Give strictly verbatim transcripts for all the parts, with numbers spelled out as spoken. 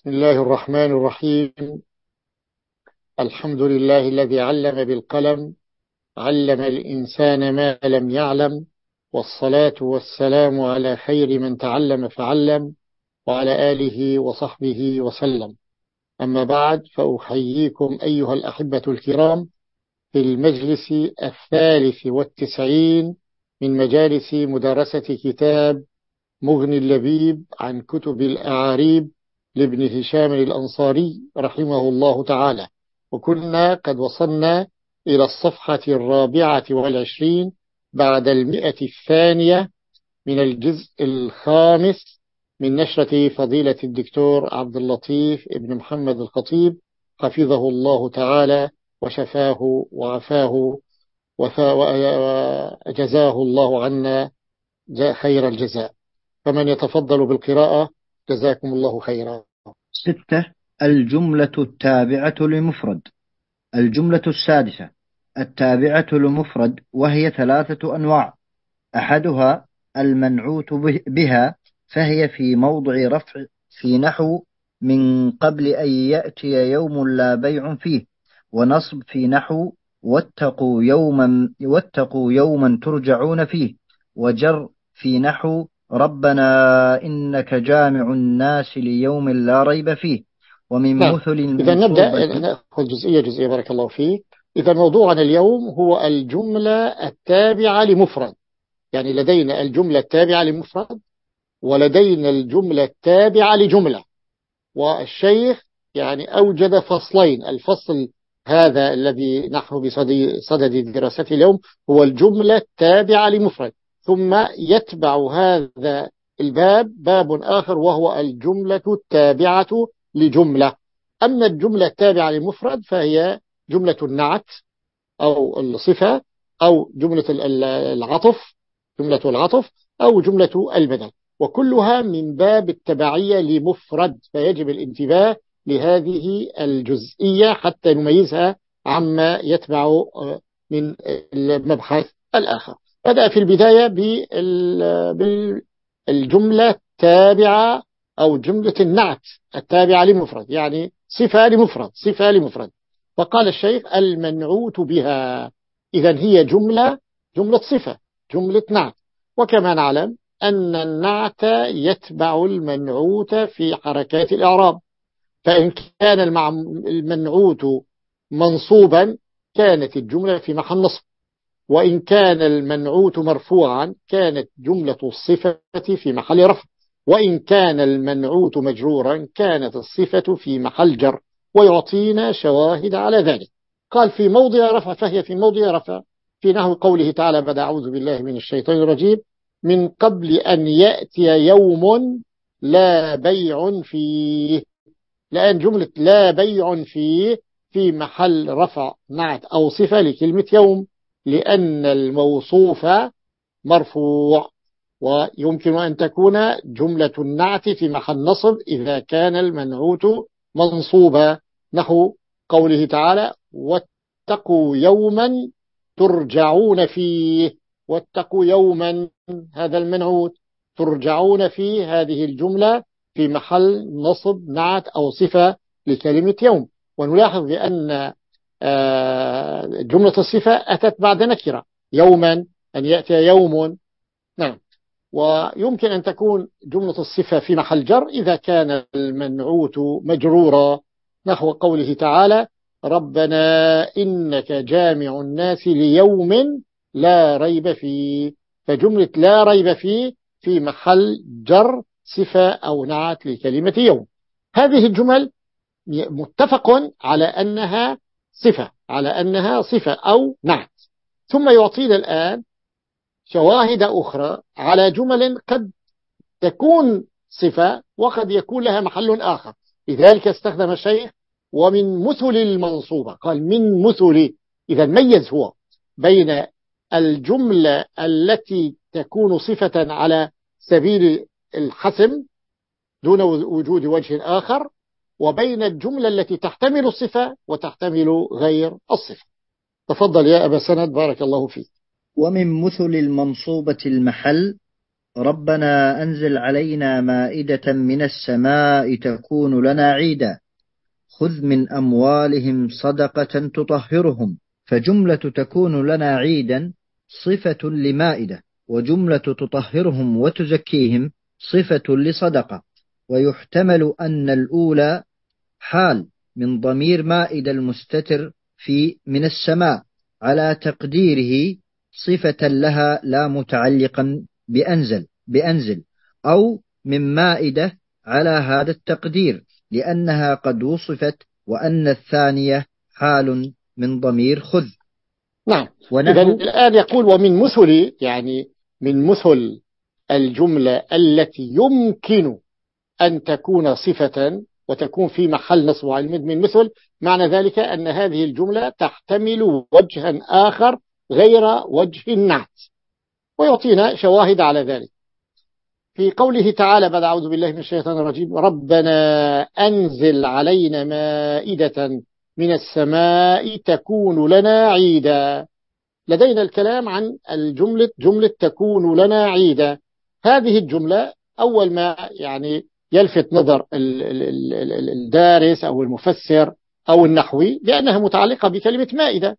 بسم الله الرحمن الرحيم. الحمد لله الذي علم بالقلم، علم الإنسان ما لم يعلم، والصلاة والسلام على خير من تعلم فعلم، وعلى آله وصحبه وسلم. أما بعد، فأحييكم أيها الأحبة الكرام في المجلس الثالث والتسعين من مجالس مدارسة كتاب مغني اللبيب عن كتب الأعاريب لابن هشام الأنصاري رحمه الله تعالى. وكنا قد وصلنا إلى الصفحة الرابعة والعشرين بعد المئة الثانية من الجزء الخامس من نشرة فضيلة الدكتور عبد اللطيف ابن محمد الخطيب حفظه الله تعالى وشفاه وعفاه وجزاه الله عنا خير الجزاء. فمن يتفضل بالقراءة جزاكم الله خيرا. ستة. الجملة التابعة لمفرد. الجملة السادسة التابعة لمفرد، وهي ثلاثة أنواع. أحدها المنعوت بها، فهي في موضع رفع في نحو من قبل أن يأتي يوم لا بيع فيه، ونصب في نحو واتقوا يوما واتقوا يوما ترجعون فيه، وجر في نحو ربنا إنك جامع الناس ليوم لا ريب فيه. ومن نعم، مثل إذا نبدأ المنصوبة. نأخذ جزئية جزئية بارك الله فيك. إذا موضوعنا اليوم هو الجملة التابعة لمفرد، يعني لدينا الجملة التابعة لمفرد ولدينا الجملة التابعة لجملة. والشيخ يعني أوجد فصلين. الفصل هذا الذي نحن بصدد دراسته اليوم هو الجملة التابعة لمفرد، ثم يتبع هذا الباب باب آخر وهو الجملة التابعة لجملة. أما الجملة التابعة لمفرد فهي جملة النعت أو الصفة، أو جملة العطف، جملة العطف أو جملة البدل، وكلها من باب التبعية لمفرد. فيجب الانتباه لهذه الجزئية حتى نميزها عما يتبع من المبحث الآخر. بدأ في البداية بالجملة التابعة أو جملة النعت التابعة لمفرد، يعني صفة لمفرد، صفة لمفرد. فقال الشيخ المنعوت بها، إذن هي جملة جملة صفة، جملة نعت. وكما نعلم أن النعت يتبع المنعوت في حركات الإعراب، فإن كان المنعوت منصوبا كانت الجملة في محل نصب، وإن كان المنعوت مرفوعا كانت جملة الصفة في محل رفع، وإن كان المنعوت مجرورا كانت الصفة في محل جر. ويعطينا شواهد على ذلك. قال في موضع رفع، فهي في موضع رفع في نحو قوله تعالى بعد أعوذ بالله من الشيطان الرجيم من قبل أن يأتي يوم لا بيع فيه. لأن جملة لا بيع فيه في محل رفع نعت أو صفة لكلمة يوم، لأن الموصوف مرفوع. ويمكن أن تكون جملة النعت في محل نصب إذا كان المنعوت منصوبا، نحو قوله تعالى واتقوا يوما ترجعون فيه. واتقوا يوما، هذا المنعوت، ترجعون فيه هذه الجملة في محل نصب نعت أو صفة لكلمة يوم. ونلاحظ بأن جملة الصفة أتت بعد نكرة، يوما، أن يأتي يوم. نعم. ويمكن أن تكون جملة الصفة في محل جر إذا كان المنعوت مجرورا، نحو قوله تعالى ربنا إنك جامع الناس ليوم لا ريب فيه. فجملة لا ريب فيه في محل جر صفة أو نعت لكلمة يوم. هذه الجمل متفق على أنها صفة، على أنها صفة أو نعت. ثم يعطينا الآن شواهد أخرى على جمل قد تكون صفة وقد يكون لها محل آخر. لذلك استخدم الشيخ ومن مثل المنصوبة، قال من مثل. إذا ميز هو بين الجملة التي تكون صفة على سبيل الحسم دون وجود وجه آخر، وبين الجملة التي تحتمل الصفة وتحتمل غير الصفة. تفضل يا أبا سند بارك الله فيك. ومن مثل المنصوبة المحل ربنا أنزل علينا مائدة من السماء تكون لنا عيدا خذ من أموالهم صدقة تطهرهم. فجملة تكون لنا عيدا صفة لمائدة، وجملة تطهرهم وتزكيهم صفة لصدقة. ويحتمل أن الأولى حال من ضمير مائدة المستتر في من السماء على تقديره صفة لها لا متعلقا بأنزل بأنزل أو من مائدة على هذا التقدير لأنها قد وصفت، وأن الثانية حال من ضمير خذ. نعم. إذا الآن يقول ومن مثل، يعني من مثل الجملة التي يمكن أن تكون صفة وتكون في محل نصب على من مثل، معنى ذلك أن هذه الجملة تحتمل وجها آخر غير وجه النعت، ويعطينا شواهد على ذلك في قوله تعالى بعد أعوذ بالله من الشيطان الرجيم ربنا أنزل علينا مائدة من السماء تكون لنا عيدا. لدينا الكلام عن الجملة جملة تكون لنا عيدا. هذه الجملة أول ما يعني يلفت نظر الدارس أو المفسر أو النحوي لأنها متعلقة بكلمة مائدة.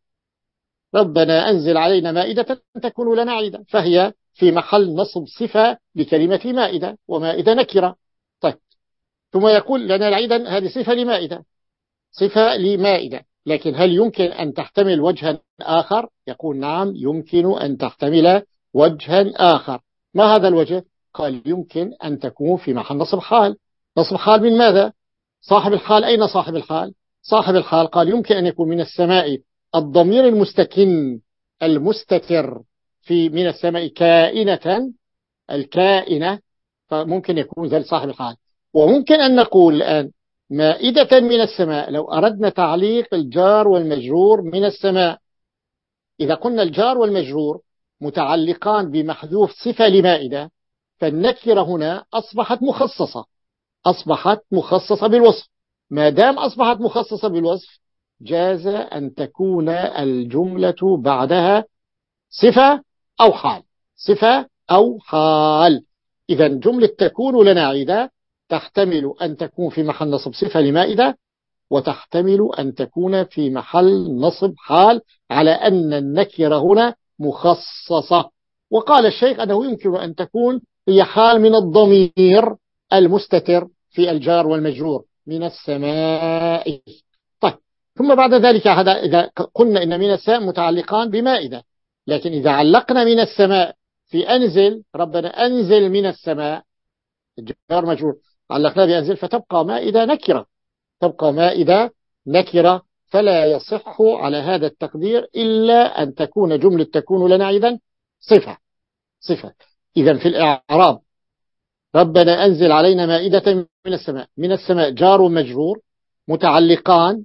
ربنا أنزل علينا مائدة تكون لنا عيدا، فهي في محل نصب صفة لكلمة مائدة، ومائدة نكرة. طيب، ثم يقول لنا العيدا هذه صفة لمائدة، صفة لمائدة، لكن هل يمكن أن تحتمل وجها آخر؟ يقول نعم يمكن أن تحتمل وجها آخر. ما هذا الوجه؟ قال يمكن أن تكون في محل نصب حال. نصب حال من ماذا؟ صاحب الحال. أين صاحب الحال؟ صاحب الحال قال يمكن أن يكون من السماء، الضمير المستكن المستتر في من السماء كائنة، الكائنة، فممكن يكون ذلك صاحب الحال. وممكن أن نقول الآن مائدة من السماء لو أردنا تعليق الجار والمجرور من السماء. إذا قلنا الجار والمجرور متعلقان بمحذوف صفة لمائدة، فالنكرة هنا أصبحت مخصصة أصبحت مخصصة بالوصف. ما دام أصبحت مخصصة بالوصف جاز أن تكون الجملة بعدها صفة أو حال، صفة أو حال. إذا جملة تكون لنا عيدا تحتمل أن تكون في محل نصب صفة لمائدة، وتحتمل أن تكون في محل نصب حال، على أن النكرة هنا مخصصة. وقال الشيخ أنه يمكن أن تكون هي حال من الضمير المستتر في الجار والمجرور من السماء. طيب، ثم بعد ذلك هذا إذا قلنا إن من السماء متعلقان بمائدة، لكن إذا علقنا من السماء في أنزل، ربنا أنزل من السماء، الجار مجرور علقنا بأنزل، فتبقى مائدة نكرة تبقى مائدة نكرة فلا يصح على هذا التقدير إلا أن تكون جملة تكون لنا عيدا صفة صفة. إذا في الإعراب ربنا أنزل علينا مائدة من السماء، من السماء جار ومجرور متعلقان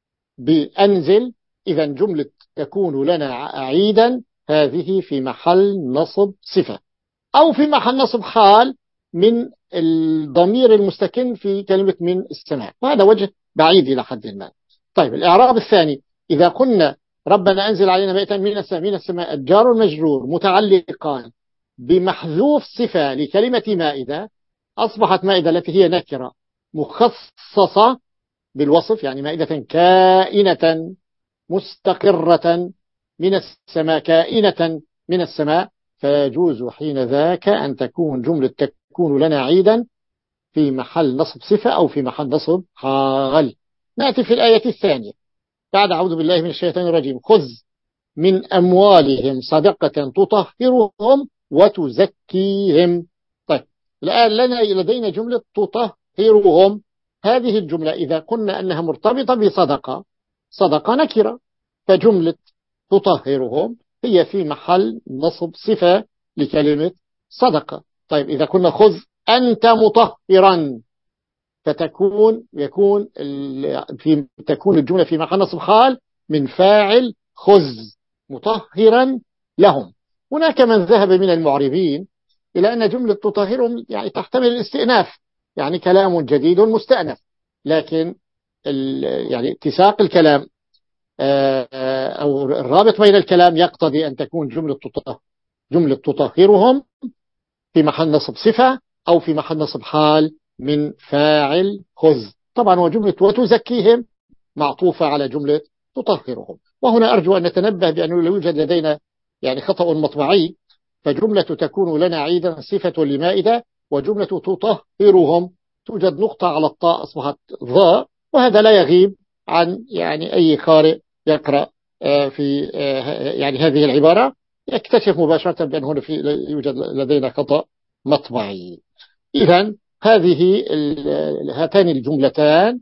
بأنزل، إذا جملة تكون لنا عيدا هذه في محل نصب صفة، أو في محل نصب حال من الضمير المستكن في كلمة من السماء، وهذا وجه بعيد إلى حد ما. طيب، الإعراب الثاني إذا قلنا ربنا أنزل علينا مائدة من السماء، من السماء الجار والمجرور متعلقان بمحذوف صفة لكلمة مائدة، أصبحت مائدة التي هي نكرة مخصصة بالوصف، يعني مائدة كائنة مستقرة من السماء، كائنة من السماء، فيجوز حين ذاك أن تكون جملة تكون لنا عيدا في محل نصب صفة أو في محل نصب حال. نأتي في الآية الثانية بعد أعوذ بالله من الشيطان الرجيم خذ من أموالهم صدقة تطهرهم وتزكيهم. طيب، الآن لنا لدينا جملة تطهرهم. هذه الجملة إذا قلنا أنها مرتبطة بصدقة، صدقة نكرة، فجملة تطهرهم هي في محل نصب صفة لكلمة صدقة. طيب، إذا كنا خذ أنت مطهرا، فتكون يكون في تكون الجملة في محل نصب حال من فاعل خذ مطهرا لهم. هناك من ذهب من المعربين إلى أن جملة تطهرهم يعني تحتمل الاستئناف، يعني كلام جديد مستأنف، لكن يعني اتساق الكلام أو الرابط بين الكلام يقتضي أن تكون جملة تطهر جملة تطهرهم في محل نصب صفة أو في محل نصب حال من فاعل خذ. طبعا وجملة وتزكيهم معطوفة على جملة تطهرهم. وهنا أرجو أن نتنبه بأنه لو يوجد لدينا يعني خطأ مطبعي، فجملة تكون لنا عيدا صفة لمائدة، وجملة تطهرهم توجد نقطة على الطاء أصبحت ضاء، وهذا لا يغيب عن يعني أي قارئ يقرأ في يعني هذه العبارة يكتشف مباشرة بأن هنا في يوجد لدينا خطأ مطبعي. إذن هذه هاتان الجملتان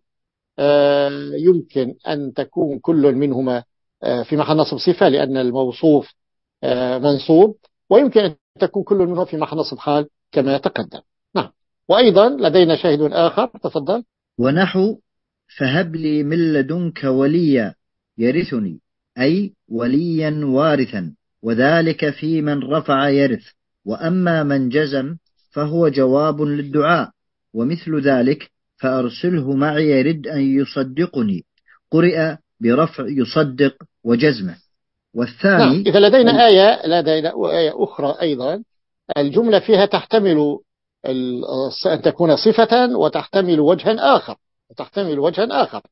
يمكن أن تكون كل منهما في محل نصب صفة لأن الموصوف منصوب، ويمكن أن تكون كل منهما في محل نصب حال كما تقدم. نعم. وأيضا لدينا شاهد آخر، تفضل. ونحو فهب لي من لدنك وليا يرثني، أي وليا وارثا، وذلك في من رفع يرث. وأما من جزم فهو جواب للدعاء، ومثل ذلك فأرسله معي يرد أن يصدقني، قرئ برفع يصدق وجزمه. والثاني نعم. إذا لدينا آية لدينا آية أخرى أيضا الجملة فيها تحتمل أن تكون صفة وتحتمل وجها آخر وتحتمل وجها آخر.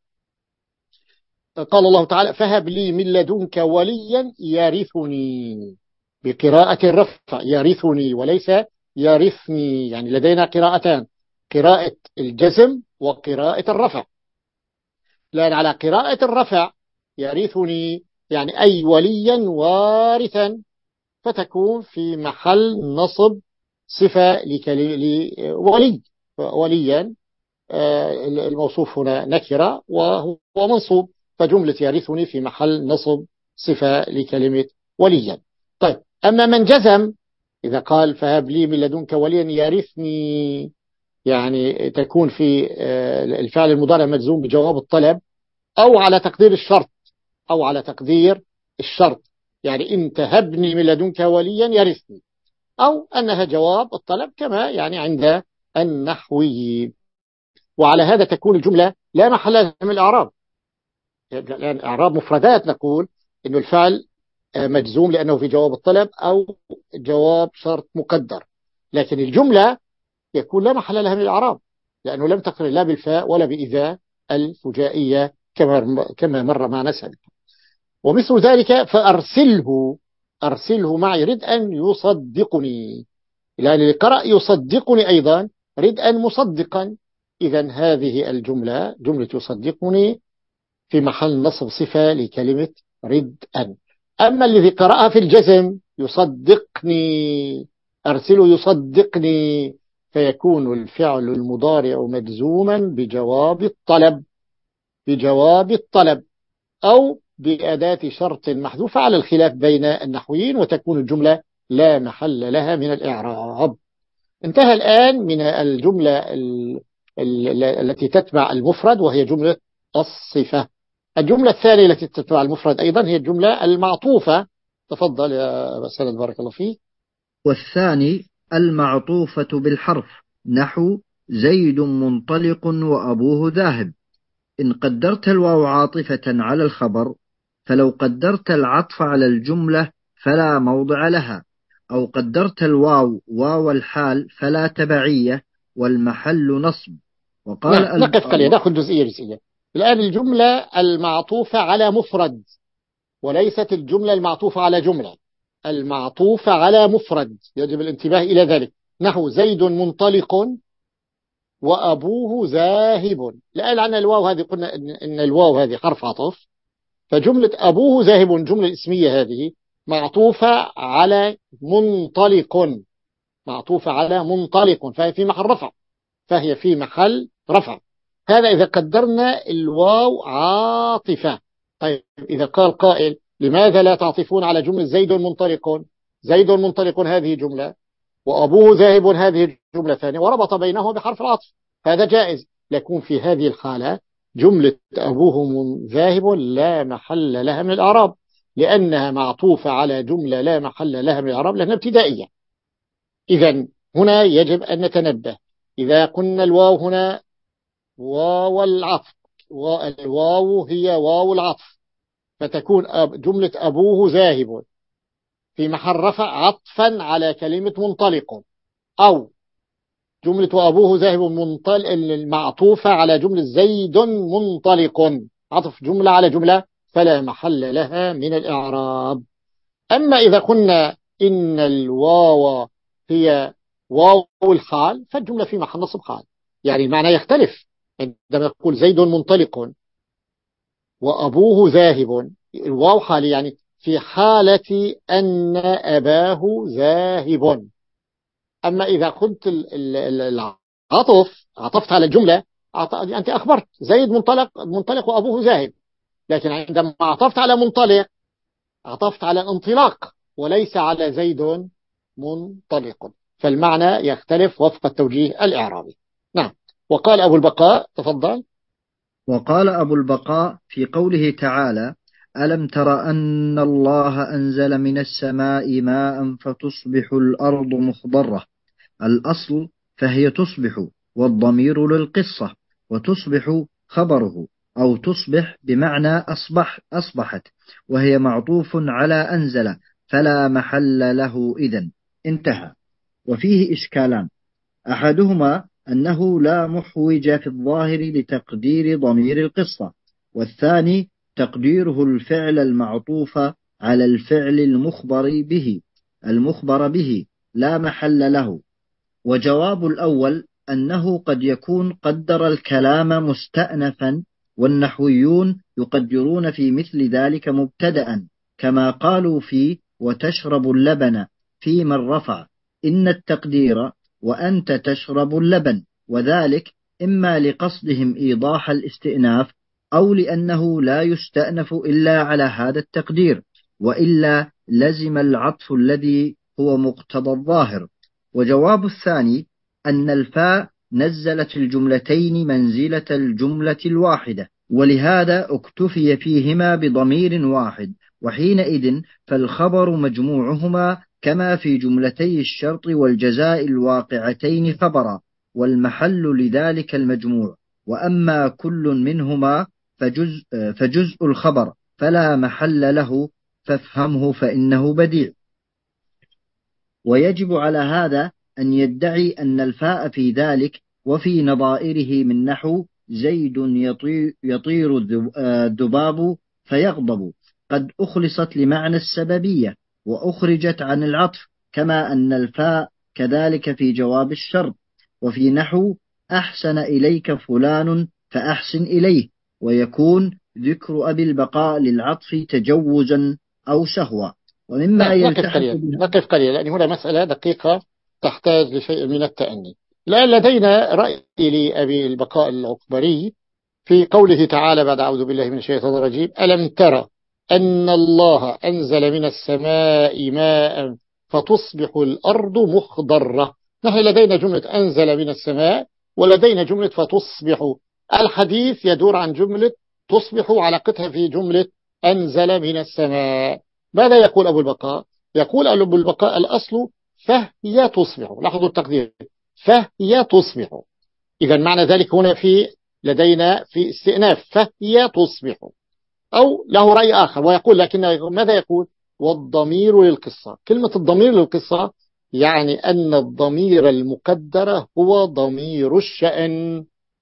قال الله تعالى فهب لي من لدنك وليا يرثني، بقراءة الرفع يرثني وليس يرثني. يعني لدينا قراءتان، قراءة الجزم وقراءة الرفع. لأن على قراءة الرفع يرثني يعني أي وليا وارثا، فتكون في محل نصب صفة لولي، وليا الموصوف هنا نكرة وهو منصوب، فجملة يرثني في محل نصب صفة لكلمة وليا. طيب أما من جزم إذا قال فهب لي من لدنك وليا يرثني، يعني تكون في الفعل المضارع مجزوم بجواب الطلب أو على تقدير الشرط أو على تقدير الشرط، يعني إن تهبني من لدنك وليا يرثني، أو أنها جواب الطلب كما يعني عند النحويين. وعلى هذا تكون الجملة لا محل لها من الإعراب، لأن إعراب مفردات نقول إن الفعل مجزوم لأنه في جواب الطلب أو جواب شرط مقدر، لكن الجملة يكون لا محل لها من الإعراب لأنه لم تقرن لا بالفاء ولا بإذا الفجائية كما كما مر معنا سابقا. ومثل ذلك فأرسله أرسله معي رد أن يصدقني، لأن اللي قرأ يصدقني أيضا رد أن مصدقا. إذن هذه الجملة جملة يصدقني في محل نصب صفة لكلمة رد أن. أما الذي قرأها في الجزم يصدقني أرسله يصدقني، فيكون الفعل المضارع مجزوما بجواب الطلب بجواب الطلب أو بأداة شرط محذوفة على الخلاف بين النحويين، وتكون الجملة لا محل لها من الإعراب. انتهى الآن من الجملة التي تتبع المفرد وهي جملة الصفة. الجملة الثانية التي تتبع المفرد أيضا هي الجملة المعطوفة. تفضل يا أبا سند بارك الله فيك. والثاني المعطوفة بالحرف، نحو زيد منطلق وأبوه ذاهب. إن قدرت الواو عاطفة على الخبر، فلو قدرت العطف على الجملة فلا موضع لها، أو قدرت الواو واو الحال فلا تبعية والمحل نصب. وقال نعم. نقف قليلا نأخذ جزئية جزئية. الآن الجملة المعطوفة على مفرد وليست الجملة المعطوفة على جملة، المعطوفة على مفرد يجب الانتباه إلى ذلك. نحو زيد منطلق وأبوه ذاهب. الآن عن الواو هذه قلنا إن الواو هذه حرف عطف، فجملة أبوه ذاهب جملة اسمية هذه معطوفة على منطلق معطوفة على منطلق فهي في محل رفع فهي في محل رفع. هذا إذا قدرنا الواو عاطفة. طيب إذا قال قائل لماذا لا تعطفون على جملة زيد منطلق؟ زيد منطلق هذه جملة وأبوه ذاهب هذه جملة ثانية وربط بينهم بحرف العطف، هذا جائز. لكن في هذه الحالة جملة أبوه ذاهب لا محل لها من الإعراب لأنها معطوفة على جملة لا محل لها من الإعراب لأنها ابتدائية. إذن هنا يجب أن نتنبه. إذا قلنا الواو هنا واو العطف، والواو هي واو العطف، فتكون جملة أبوه ذاهب في محل رفع عطفا على كلمة منطلق. أو جملة وأبوه ذاهب منطلق المعطوفة على جملة زيد منطلق، عطف جملة على جملة فلا محل لها من الإعراب. أما إذا قلنا إن الواو هي واو الحال فالجملة في محل نصب حال، يعني المعنى يختلف. عندما يقول زيد منطلق وأبوه ذاهب، الواو حال يعني في حالة أن أباه ذاهب. أما إذا قلت العطف عطفت على الجملة، أنت أخبرت زيد منطلق منطلق وأبوه ذاهب، لكن عندما عطفت على منطلق عطفت على انطلاق وليس على زيد منطلق، فالمعنى يختلف وفق التوجيه الإعرابي. نعم. وقال أبو البقاء، تفضل. وقال أبو البقاء في قوله تعالى: ألم تر أن الله أنزل من السماء ماء فتصبح الأرض مخضرة. الأصل فهي تصبح، والضمير للقصة، وتصبح خبره، أو تصبح بمعنى أصبح أصبحت، وهي معطوف على أنزل فلا محل له إذن. انتهى. وفيه إشكالان: أحدهما أنه لا محوج في الظاهر لتقدير ضمير القصة، والثاني تقديره الفعل المعطوف على الفعل المخبر به المخبر به لا محل له. وجواب الأول أنه قد يكون قدر الكلام مستأنفا، والنحويون يقدرون في مثل ذلك مبتدأ، كما قالوا في وتشرب اللبن في من رفع إن التقدير وأنت تشرب اللبن، وذلك إما لقصدهم إيضاح الاستئناف، أو لأنه لا يستأنف إلا على هذا التقدير، وإلا لزم العطف الذي هو مقتضى الظاهر. وجواب الثاني أن الفاء نزلت الجملتين منزلة الجملة الواحدة، ولهذا اكتفي فيهما بضمير واحد، وحينئذ فالخبر مجموعهما كما في جملتي الشرط والجزاء الواقعتين خبرا، والمحل لذلك المجموع. وأما كل منهما فجزء, فجزء الخبر فلا محل له، فافهمه فإنه بديع. ويجب على هذا أن يدعي أن الفاء في ذلك وفي نظائره من نحو زيد يطير الذباب فيغضب قد أخلصت لمعنى السببية وأخرجت عن العطف، كما أن الفاء كذلك في جواب الشرط، وفي نحو أحسن إليك فلان فأحسن إليه، ويكون ذكر أبي البقاء للعطف تجوزا أو سهوا. ومما نقف قليلا نقف قليلا لأن هنا مسألة دقيقة تحتاج لشيء من التأني. الآن لدينا رأي لأبي البقاء العكبري في قوله تعالى بعد أعوذ بالله من الشيطان الرجيم: ألم ترى أن الله أنزل من السماء ماء فتصبح الأرض مخضرة. نحن لدينا جملة أنزل من السماء ولدينا جملة فتصبح. الحديث يدور عن جملة تصبح وعلاقتها في جملة أنزل من السماء. ماذا يقول أبو البقاء؟ يقول أبو البقاء الأصل فهي تصبح. لاحظوا التقدير، فهي تصبح. إذا معنى ذلك هنا في لدينا في استئناف فهي تصبح. أو له رأي آخر ويقول، لكن ماذا يقول؟ والضمير للقصة. كلمة الضمير للقصة يعني أن الضمير المقدر هو ضمير الشأن،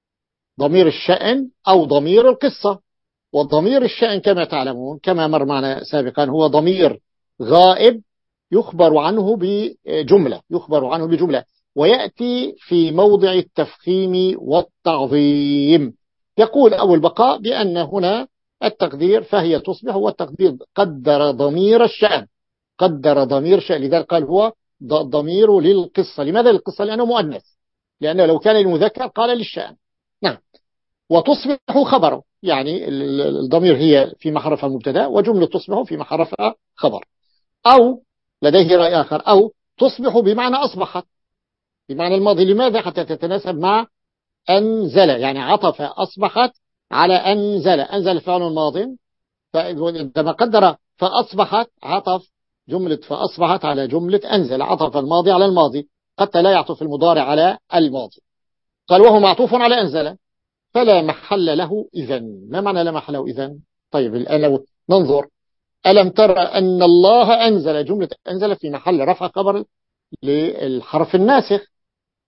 ضمير الشأن أو ضمير القصة. وضمير الشأن كما تعلمون كما مر معنا سابقا هو ضمير غائب يخبر عنه بجملة يخبر عنه بجملة ويأتي في موضع التفخيم والتعظيم. يقول أبو البقاء بأن هنا التقدير فهي تصبح، والتقدير قدر ضمير الشأن قدر ضمير الشأن لذلك قال هو ضمير للقصة. لماذا للقصة؟ لأنه مؤنث، لأنه لو كان المذكر قال للشأن. نعم. وتصبح خبره، يعني الضمير هي في محرفها مبتدا وجملة تصبح في محرفها خبر. أو لديه رأي آخر، أو تصبح بمعنى أصبحت بمعنى الماضي. لماذا؟ حتى تتناسب مع أنزل، يعني عطف أصبحت على أنزل. أنزل فعل ماض، فعندما قدر فأصبحت عطف جملة فأصبحت على جملة أنزل، عطف الماضي على الماضي، حتى لا يعطف المضارع على الماضي. قال وهو معطوف على أنزل فلا محل له إذن. ما معنى لا محل له إذن؟ طيب الآن لو ننظر: ألم ترى أن الله أنزل، جملة أنزل في محل رفع خبر للحرف الناسخ،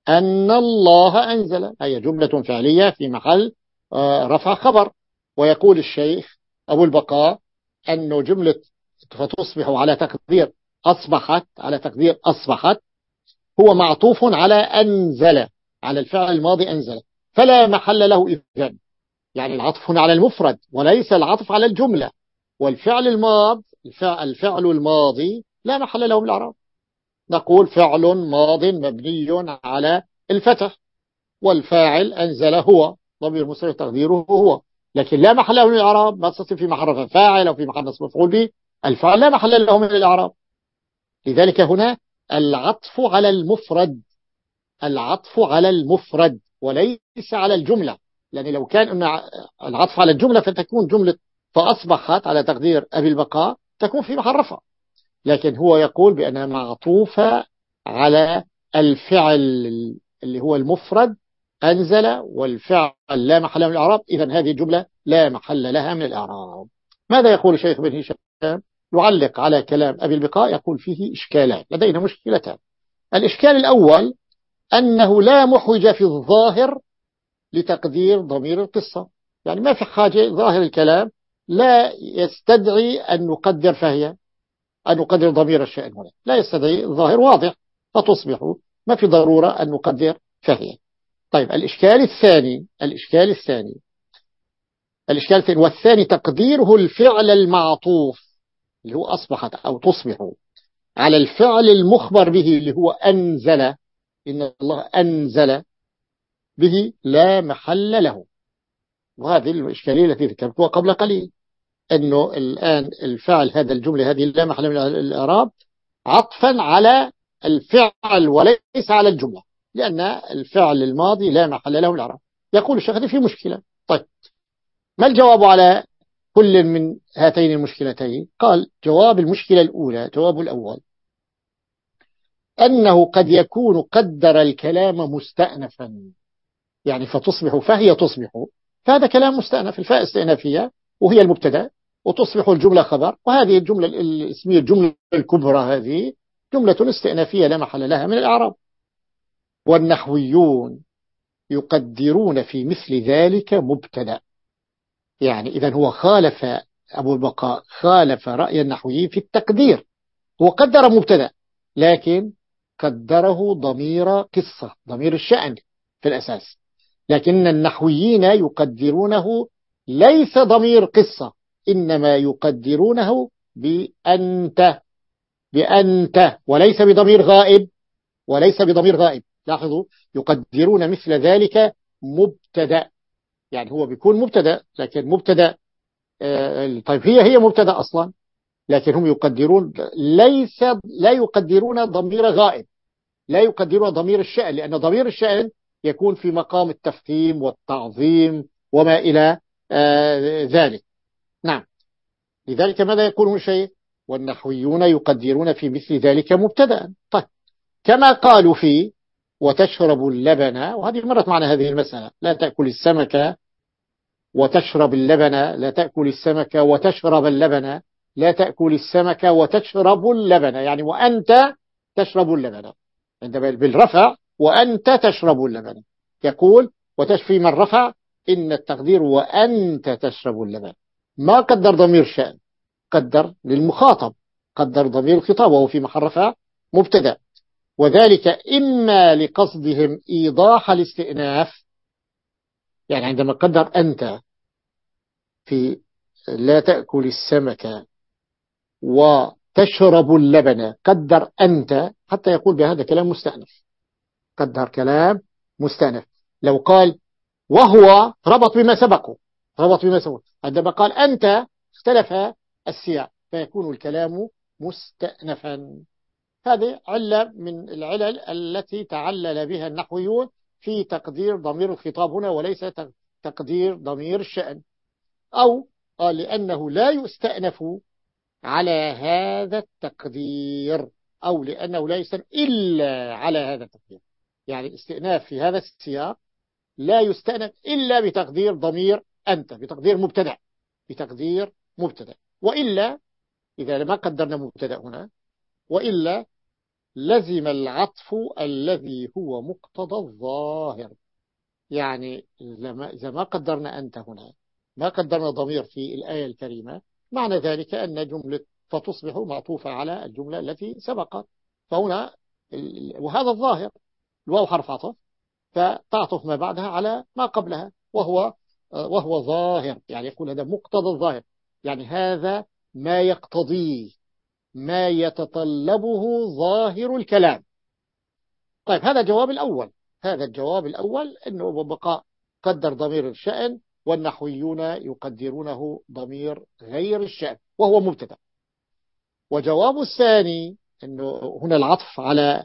أن الله أنزل، هي جملة فعلية في محل رفع خبر. ويقول الشيخ أبو البقاء أنه جملة فتصبح على تقدير أصبحت، على تقدير أصبحت هو معطوف على أنزل، على الفعل الماضي أنزل، فلا محل له إذن. يعني العطف هنا على المفرد وليس العطف على الجملة. والفعل الماضي الفعل, الفعل الماضي لا محل له من الإعراب. نقول فعل ماض مبني على الفتح، والفاعل أنزل هو ضمير مستتر تقديره هو، لكن لا محل له من الإعراب. ما تصل في محل رفع فاعل أو في محل نصب مفعول به، الفعل لا محل له من الإعراب. لذلك هنا العطف على المفرد، العطف على المفرد وليس على الجملة. لأن لو كان أن العطف على الجملة فتكون جملة فأصبحت على تقدير أبي البقاء تكون في محل رفع، لكن هو يقول بأنها معطوفة على الفعل اللي هو المفرد أنزل، والفعل لا محل من الإعراب، إذن هذه الجملة لا محل لها من الإعراب. ماذا يقول الشيخ بن هشام؟ يعلق على كلام أبي البقاء، يقول فيه إشكالات، لدينا مشكلتان. الإشكال الأول أنه لا محوج في الظاهر لتقدير ضمير القصة، يعني ما في حاجة، ظاهر الكلام لا يستدعي أن نقدر فهي، أن نقدر ضمير الشأن هنا لا يستدعي، الظاهر واضح فتصبح، ما في ضرورة أن نقدر فهي. طيب الإشكال الثاني الإشكال الثاني الإشكال الثاني والثاني تقديره الفعل المعطوف اللي هو أصبحت أو تصبح على الفعل المخبر به اللي هو أنزل، إن الله أنزل به لا محل له. وهذه الإشكالية التي ذكرتها قبل قليل، أنه الآن الفعل هذا الجملة هذه لا محل من الإعراب عطفا على الفعل وليس على الجملة، لأن الفعل الماضي لا محل له من الإعراب. يقول الشيخ في مشكلة. طيب ما الجواب على كل من هاتين المشكلتين؟ قال جواب المشكلة الأولى، جواب الأول أنه قد يكون قدر الكلام مستأنفا، يعني فتصبح فهي تصبح، فهذا كلام مستأنف، الفاء استئنافية وهي المبتدا، وتصبح الجملة خبر، وهذه الجملة الاسمية الجملة الكبرى هذه جملة استئنافية لا محل لها من الإعراب. والنحويون يقدرون في مثل ذلك مبتدا، يعني إذا هو خالف أبو البقاء، خالف رأي النحويين في التقدير. هو قدر مبتدا لكن قدره ضمير قصة، ضمير الشأن في الأساس، لكن النحويين يقدرونه ليس ضمير قصة، إنما يقدرونه بأنت، بأنت وليس بضمير غائب، وليس بضمير غائب. لاحظوا يقدرون مثل ذلك مبتدا، يعني هو بيكون مبتدا لكن مبتدا آه طيب هي هي مبتدا أصلا، لكن هم يقدرون ليس لا يقدرون ضمير غائب، لا يقدرون ضمير الشأن، لأن ضمير الشأن يكون في مقام التفخيم والتعظيم وما إلى آه ذلك. نعم، لذلك ماذا يقول شيء؟ والنحويون يقدرون في مثل ذلك مبتدا. طيب كما قالوا في وتشرب اللبن، وهذه مرت معنا هذه المسألة، لا تأكل السمك وتشرب اللبن، لا تأكل السمك وتشرب اللبن، لا تأكل السمك وتشرب اللبن، يعني وأنت تشرب اللبن، عندما بالرفع وأنت تشرب اللبن. يقول وتشفي من رفع إن التقدير وأنت تشرب اللبن، ما قدر ضمير شأن، قدر للمخاطب، قدر ضمير الخطاب وهو في محل رفع مبتدا، وذلك إما لقصدهم إيضاح الاستئناف، يعني عندما قدر أنت في لا تأكل السمك وتشرب اللبن قدر أنت حتى يقول بهذا كلام مستأنف، قدر كلام مستأنف. لو قال وهو ربط بما سبقه، ربط بما سبقه، عندما قال أنت اختلف السياق فيكون الكلام مستأنفا. هذه علة من العلل التي تعلل بها النحويون في تقدير ضمير الخطاب هنا وليس تقدير ضمير الشأن، أو قال لأنه لا يستأنف على هذا التقدير، أو لأنه لا يستأنف إلا على هذا التقدير، يعني الاستئناف في هذا السياق لا يستأنف إلا بتقدير ضمير أنت، بتقدير مبتدأ، بتقدير مبتدأ، وإلا إذا ما قدرنا مبتدأ هنا وإلا لزم العطف الذي هو مقتضى الظاهر. يعني إذا ما قدرنا أنت هنا، ما قدرنا ضمير في الآية الكريمة، معنى ذلك أن جملة فتصبح معطوفة على الجملة التي سبقت. فهنا وهذا الظاهر، الواو حرف عطف، فتعطف ما بعدها على ما قبلها، وهو وهو ظاهر. يعني يقول هذا مقتضى الظاهر، يعني هذا ما يقتضيه، ما يتطلبه ظاهر الكلام. طيب هذا الجواب الأول. هذا الجواب الأول أنه بقى قدر ضمير الشأن، والنحويون يقدرونه ضمير غير الشأن وهو مبتدأ. وجواب الثاني أنه هنا العطف على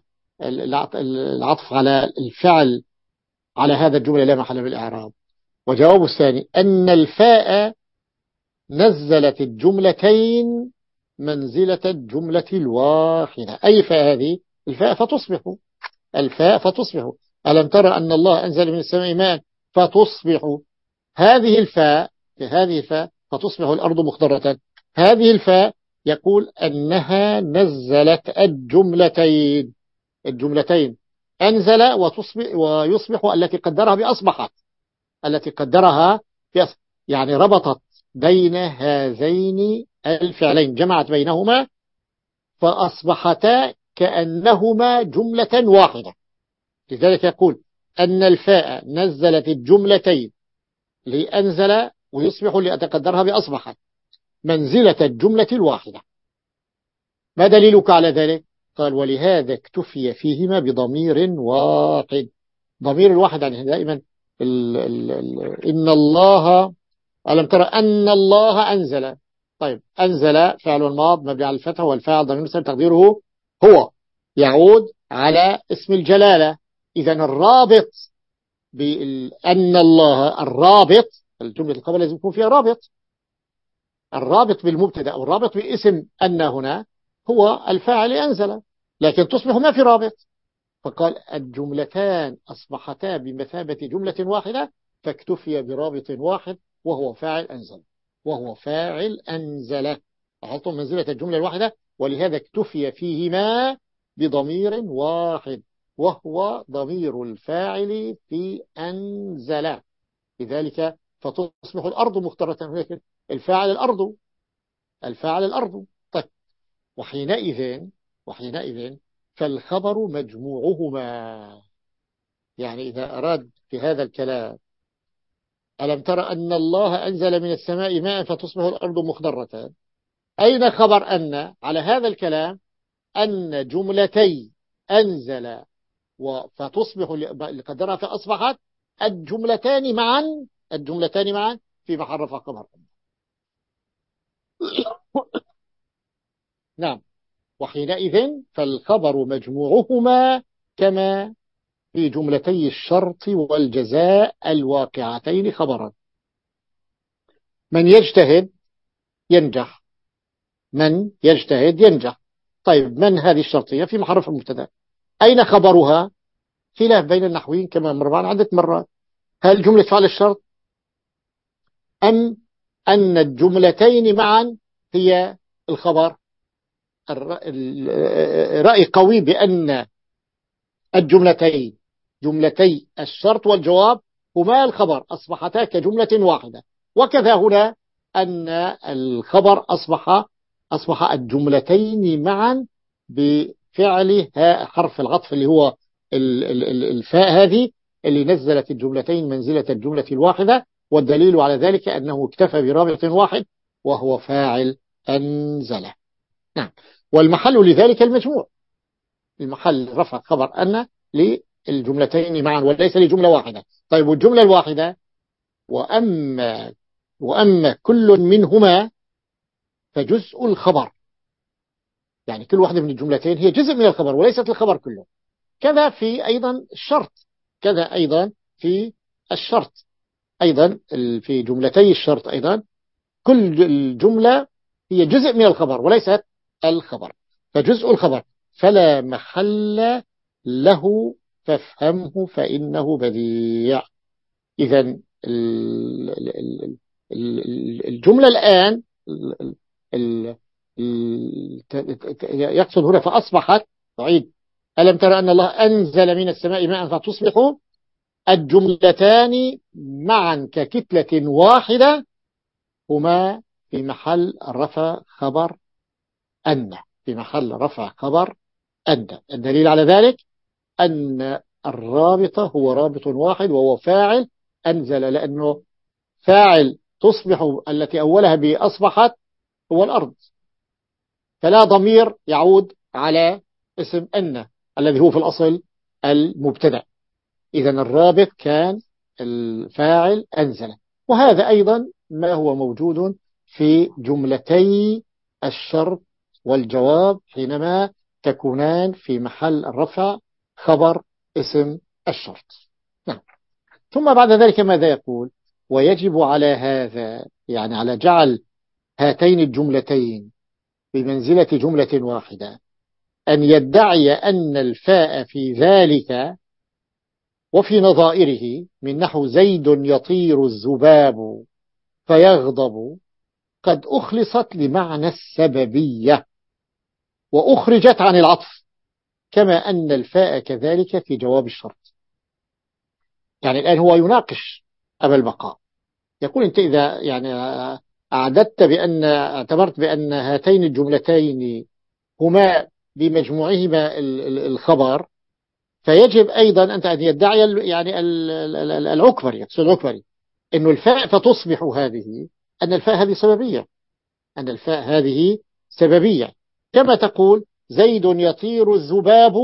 العطف على الفعل على هذا الجملة لا محل من الإعراب. وجواب الثاني أن الفاء نزلت الجملتين منزلة الجملة الواحدة. أي فاء هذه؟ الفاء فتصبح، الفاء فتصبح. ألم ترى أن الله أنزل من السماء ماء فتصبح. هذه الفاء، هذه الفاء فتصبح الأرض مخضرة. هذه الفاء يقول أنها نزلت الجملتين، الجملتين أنزل وتصبح ويصبح التي قدرها بأصبحت، التي قدرها بأصبح، يعني ربطت بين هذين الفعلين، جمعت بينهما فأصبحتا كأنهما جملة واحدة. لذلك يقول أن الفاء نزلت الجملتين لأنزل ويصبح لأتقدرها بأصبحت منزلة الجملة الواحدة. ما دليلك على ذلك؟ قال ولهذا اكتفي فيهما بضمير واحد. ضمير الواحد يعني دائما ال ال ال إن الله، ألم ترى أن الله أنزل. طيب أنزل فعل ماض مبني على الفتح، والفاعل ضمير مستتر تقديره هو، يعود على اسم الجلالة. إذا الرابط بأن الله، الرابط الجملة القبل لازم يكون فيها رابط. الرابط بالمبتدا أو الرابط باسم أن هنا هو الفاعل أنزل، لكن تصبح ما في رابط. فقال الجملتان أصبحتا بمثابة جملة واحدة، فاكتفي برابط واحد وهو فاعل أنزل، وهو فاعل أنزل، أحطهم منزلة الجملة الواحدة. ولهذا اكتفي فيهما بضمير واحد وهو ضمير الفاعل في أنزل. لذلك فتصبح الأرض مخترة، الفاعل الأرض، الفاعل الأرض. طيب وحينئذ وحينئذ فالخبر مجموعهما. يعني إذا أراد في هذا الكلام ألم ترى أن الله أنزل من السماء ماء فتصبح الأرض مخضرة، أين خبر أن على هذا الكلام؟ أن جملتي أنزل فتصبح لقدرها فأصبحت الجملتان معا، الجملتان معا في محل رفع خبر. نعم. وحينئذ فالخبر مجموعهما كما في جملتي الشرط والجزاء الواقعتين خبرا. من يجتهد ينجح، من يجتهد ينجح. طيب من هذه الشرطية؟ في محل رفع المبتدا. أين خبرها؟ خلاف بين النحويين كما مر معنا عدة مرات. هل جملة فعل الشرط أم أن الجملتين معا هي الخبر؟ الرأي قوي بأن الجملتين، جملتي الشرط والجواب، هما الخبر، أصبحتا كجملة واحدة. وكذا هنا أن الخبر أصبح أصبح الجملتين معا بفعل حرف العطف اللي هو الفاء هذه اللي نزلت الجملتين منزلة الجملة الواحدة. والدليل على ذلك أنه اكتفى برابط واحد وهو فاعل أنزل. نعم. والمحل لذلك المجموع، المحل رفع خبر أن للجملتين معا وليس لجملة واحدة. طيب والجملة الواحدة وأما وأما كل منهما فجزء الخبر، يعني كل واحدة من الجملتين هي جزء من الخبر وليست الخبر كله. كذا في أيضا الشرط، كذا أيضا في الشرط، أيضا في جملتي الشرط أيضا كل الجملة هي جزء من الخبر وليست الخبر، فجزء الخبر فلا محل له فافهمه فإنه بديع. إذن الجملة الآن يقصد هنا فأصبحت، أعيد ألم تر أن الله أنزل من السماء ماء فتصبح الجملتان معا ككتلة واحدة هما في محل رفع خبر أن، في محل رفع خبر أن. الدليل على ذلك أن الرابط هو رابط واحد وهو فاعل أنزل، لأنه فاعل تصبح التي أولها بأصبحت هو الأرض، فلا ضمير يعود على اسم أن الذي هو في الأصل المبتدأ. إذن الرابط كان الفاعل أنزل. وهذا أيضا ما هو موجود في جملتي الشرط والجواب حينما تكونان في محل الرفع خبر اسم الشرط. نعم. ثم بعد ذلك ماذا يقول؟ ويجب على هذا، يعني على جعل هاتين الجملتين بمنزلة جملة واحدة، أن يدعي أن الفاء في ذلك وفي نظائره من نحو زيد يطير الذباب فيغضب قد أخلصت لمعنى السببية وأخرجت عن العطف، كما أن الفاء كذلك في جواب الشرط. يعني الآن هو يناقش أبا البقاء، يقول أنت إذا يعني أعددت بأن اعتبرت بأن هاتين الجملتين هما بمجموعهما الخبر، فيجب أيضا أنت أن يدعي يعني العكبري، يقصد العكبري أن الفاء فتصبح هذه، أن الفاء هذه سببية، أن الفاء هذه سببية، كما تقول زيد يطير الذباب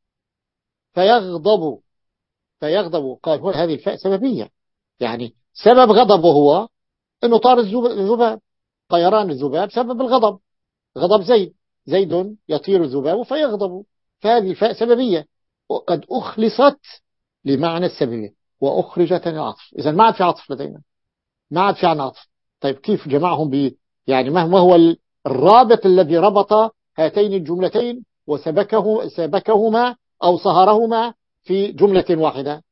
فيغضب فيغضب قال هو هذه الفاء سببية، يعني سبب غضبه هو أنه طار الذباب، طيران الذباب سبب الغضب، غضب زيد، زيد يطير الذباب فيغضب، فهذه الفاء سببية وقد أخلصت لمعنى السببية وأخرجت عن العطف. إذا ما عاد في عطف لدينا، ما عاد في عن عطف. طيب كيف جمعهم ب يعني ما هو الرابط الذي ربط هاتين الجملتين وسبكه سبكهما أو صهرهما في جملة واحدة؟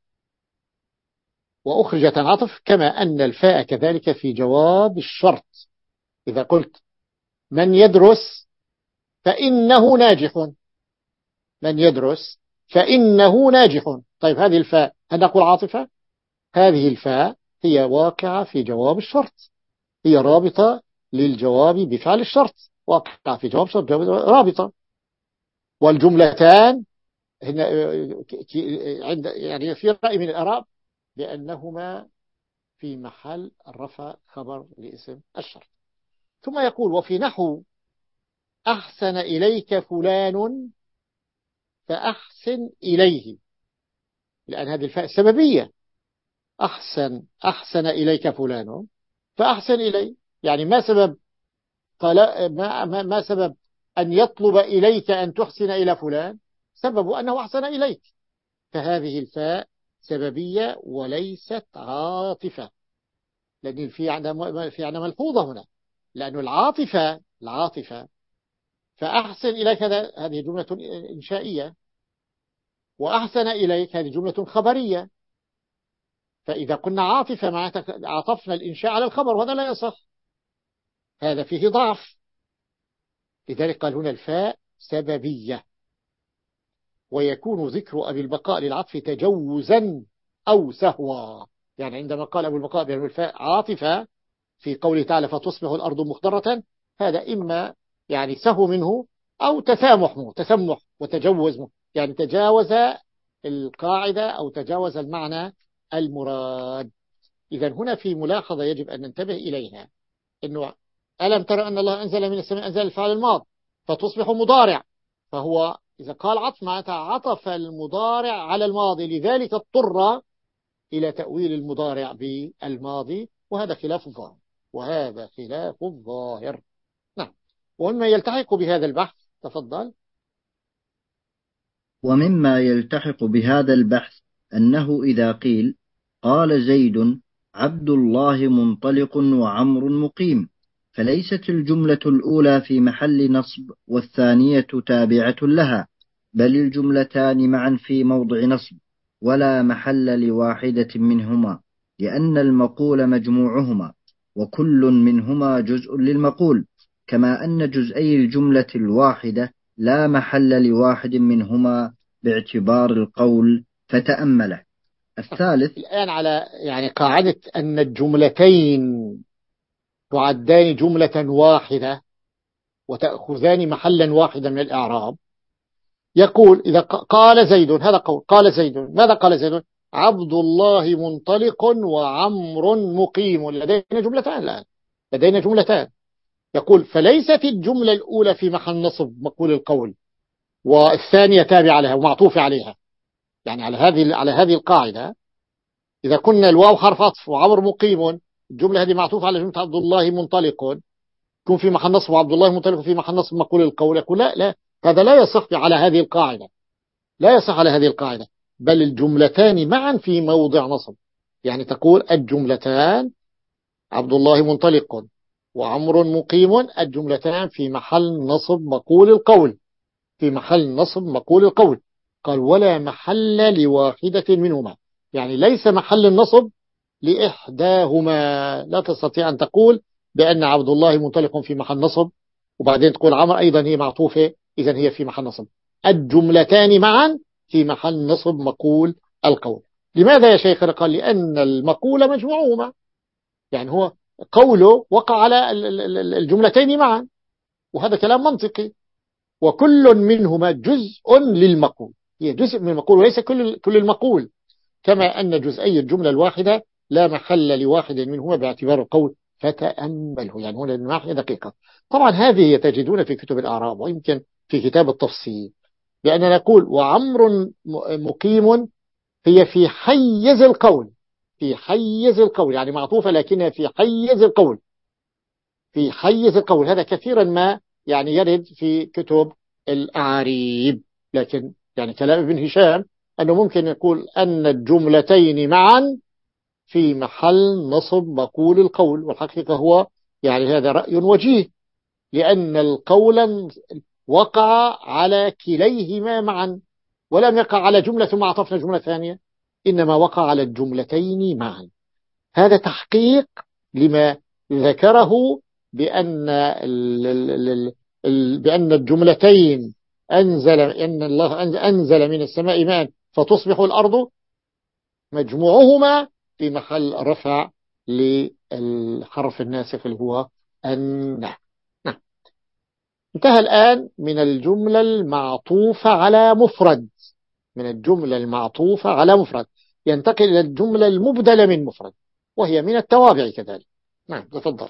وأخرجت عن العطف، كما أن الفاء كذلك في جواب الشرط. إذا قلت من يدرس فإنه ناجح، من يدرس فإنه ناجح، طيب هذه الفاء هل نقول عاطفة؟ هذه الفاء هي واقعة في جواب الشرط، هي رابطة للجواب بفعل الشرط، واقعة في جواب الشرط رابطة. والجملتان هنا عند يعني في رأي من الآراء بأنهما في محل الرفع خبر لاسم الشرط. ثم يقول وفي نحو أحسن إليك فلان فأحسن إليه، لأن هذه الفاء سببية، أحسن أحسن إليك فلان فأحسن إليه، يعني ما سبب ما, ما, ما سبب أن يطلب إليك أن تحسن إلى فلان؟ سبب أنه أحسن إليك، فهذه الفاء سببية وليست عاطفة، لأن في عندنا في عندنا ملحوظة هنا، لأن العاطفة العاطفة فأحسن إليك هذه جملة إنشائية، وأحسن إليك هذه جملة خبرية، فإذا قلنا عاطفة معناتها عطفنا الإنشاء على الخبر، وهذا لا يصح، هذا فيه ضعف. لذلك قال هنا الفاء سببية. ويكون ذكر أبي البقاء للعطف تجوزا أو سهوا، يعني عندما قال أبو البقاء بأن الفاء عاطفة في قوله تعالى فتصبح الأرض مخضرة، هذا إما يعني سهو منه أو تسامح منه، تسمح وتجوز منه، يعني تجاوز القاعدة أو تجاوز المعنى المراد. إذا هنا في ملاحظة يجب أن ننتبه إليها، إنه ألم ترى أن الله أنزل من السماء أنزل الفعل الماض فتصبح مضارع، فهو إذا قال عطف معناتها عطف المضارع على الماضي، لذلك اضطر إلى تأويل المضارع بالماضي، وهذا خلاف الظاهر، وهذا خلاف الظاهر. نعم. ومما يلتحق بهذا البحث تفضل. ومما يلتحق بهذا البحث أنه إذا قيل قال زيد عبد الله منطلق وعمر مقيم، فليست الجملة الأولى في محل نصب والثانية تابعة لها، بل الجملتان معا في موضع نصب، ولا محل لواحدة منهما، لأن المقول مجموعهما، وكل منهما جزء للمقول، كما أن جزئي الجملة الواحدة لا محل لواحد منهما باعتبار القول فتأمله. الثالث الآن على يعني قاعدة أن الجملتين تعدان جملة واحدة وتأخذان محلا واحدا من الإعراب. يقول إذا قال زيد، هذا قول، قال زيد، ماذا قال زيد؟ عبد الله منطلق وعمر مقيم. لدينا جملتان الآن، لدينا جملتان. يقول فليست الجملة الأولى في محل نصب مقول القول، والثانية تابعة لها ومعطوفة عليها. يعني على هذه على هذه القاعدة، إذا كنا الواو حرف عطف وعمر مقيم، الجملة هذه معطوفة على جملة عبد الله منطلق، يكون في محل نصب وعبد الله منطلق في محل نصب مقول القول. يقول لا لا، هذا لا يصح على هذه القاعدة، لا يصح على هذه القاعدة، بل الجملتان معا في موضع نصب. يعني تقول الجملتان عبد الله منطلق وعمر مقيم، الجملتان في محل نصب مقول القول، في محل نصب مقول القول. قال ولا محل لواحدة منهما، يعني ليس محل النصب لإحداهما. لا تستطيع أن تقول بأن عبد الله منطلق في محل نصب وبعدين تقول عمر أيضا هي معطوفة إذن هي في محل نصب. الجملتان معا في محل نصب مقول القول. لماذا يا شيخ؟ قال لأن المقول مجموعهما، يعني هو قوله وقع على الجملتين معا، وهذا كلام منطقي. وكل منهما جزء للمقول، هي جزء من المقول وليس كل كل المقول، كما أن جزئي الجملة الواحدة لا محل لواحد منهما باعتبار القول فتأمله. يعني هنا ناحية دقيقة. طبعا هذه تجدون في كتب الأعراب ويمكن في كتاب التفصيل، لأننا نقول وعمر مقيم هي في حيز القول، في حيز القول يعني معطوفة لكنها في حيز القول، في حيز القول. هذا كثيرا ما يعني يرد في كتب الأعاريب، لكن يعني كلام ابن هشام أنه ممكن يقول أن الجملتين معا في محل نصب مقول القول. والحقيقة هو يعني هذا رأي وجيه، لأن القول وقع على كليهما معا، ولم يقع على جملة ثم عطفنا جملة ثانية، إنما وقع على الجملتين معا. هذا تحقيق لما ذكره بأن بأن الجملتين أنزل إن الله أنزل من السماء ماء فتصبح الأرض، مجموعهما في محل رفع للحرف الناسخ اللي هو أن. نعم. انتهى الآن من الجملة المعطوفة على مفرد، من الجملة المعطوفة على مفرد ينتقل إلى الجملة المبدلة من مفرد، وهي من التوابع كذلك. نعم تفضل.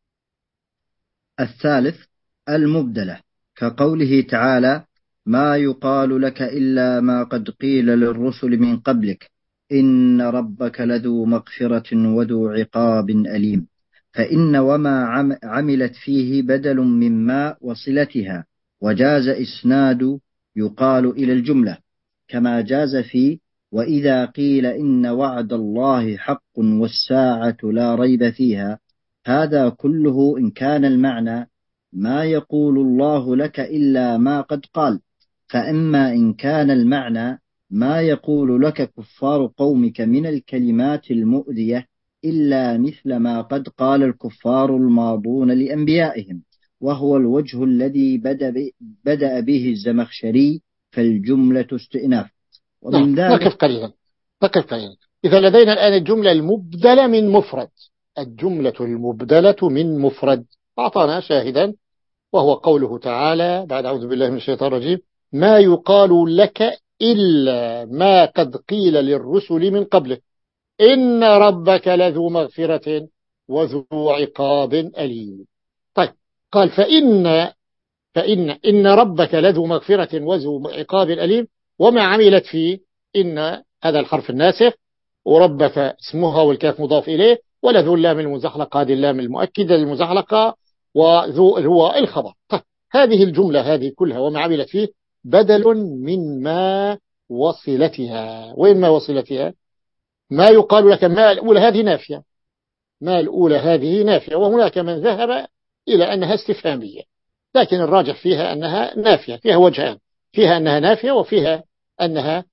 الثالث المبدلة، كقوله تعالى ما يقال لك إلا ما قد قيل للرسل من قبلك إن ربك لذو مغفرة وذو عقاب أليم. فإن وما عملت فيه بدل مما وصلتها، وجاز إسناد يقال إلى الجملة، كما جاز في وإذا قيل إن وعد الله حق والساعة لا ريب فيها. هذا كله إن كان المعنى ما يقول الله لك إلا ما قد قال. فأما إن كان المعنى ما يقول لك كفار قومك من الكلمات المؤذية إلا مثل ما قد قال الكفار الماضون لأنبيائهم، وهو الوجه الذي بدأ به الزمخشري، فالجملة استئناف. ومن ذلك نقف قليلا، نقف قليلا. إذا لدينا الآن الجملة المبدلة من مفرد، الجملة المبدلة من مفرد أعطانا شاهدا وهو قوله تعالى بعد أعوذ بالله من الشيطان الرجيم ما يقال لك إلا ما قد قيل للرسل من قبله إن ربك لذو مغفرة وذو عقاب أليم. طيب قال فإن فإن إن ربك لذو مغفرة وذو عقاب أليم، وما عملت فيه إن هذا الحرف الناسخ، وربك اسمها والكاف مضاف إليه، ولذو اللام المزحلقة هذه اللام المؤكدة للمزحلقة، وذو هو الخبر. طيب هذه الجملة هذه كلها وما عملت فيه بدل من ما وصلتها. وين ما وصلتها؟ ما يقال لك ما الأولى هذه نافية، ما الأولى هذه نافية، وهناك من ذهب إلى أنها استفهامية، لكن الراجح فيها أنها نافية، فيها وجهان، فيها أنها نافية وفيها أنها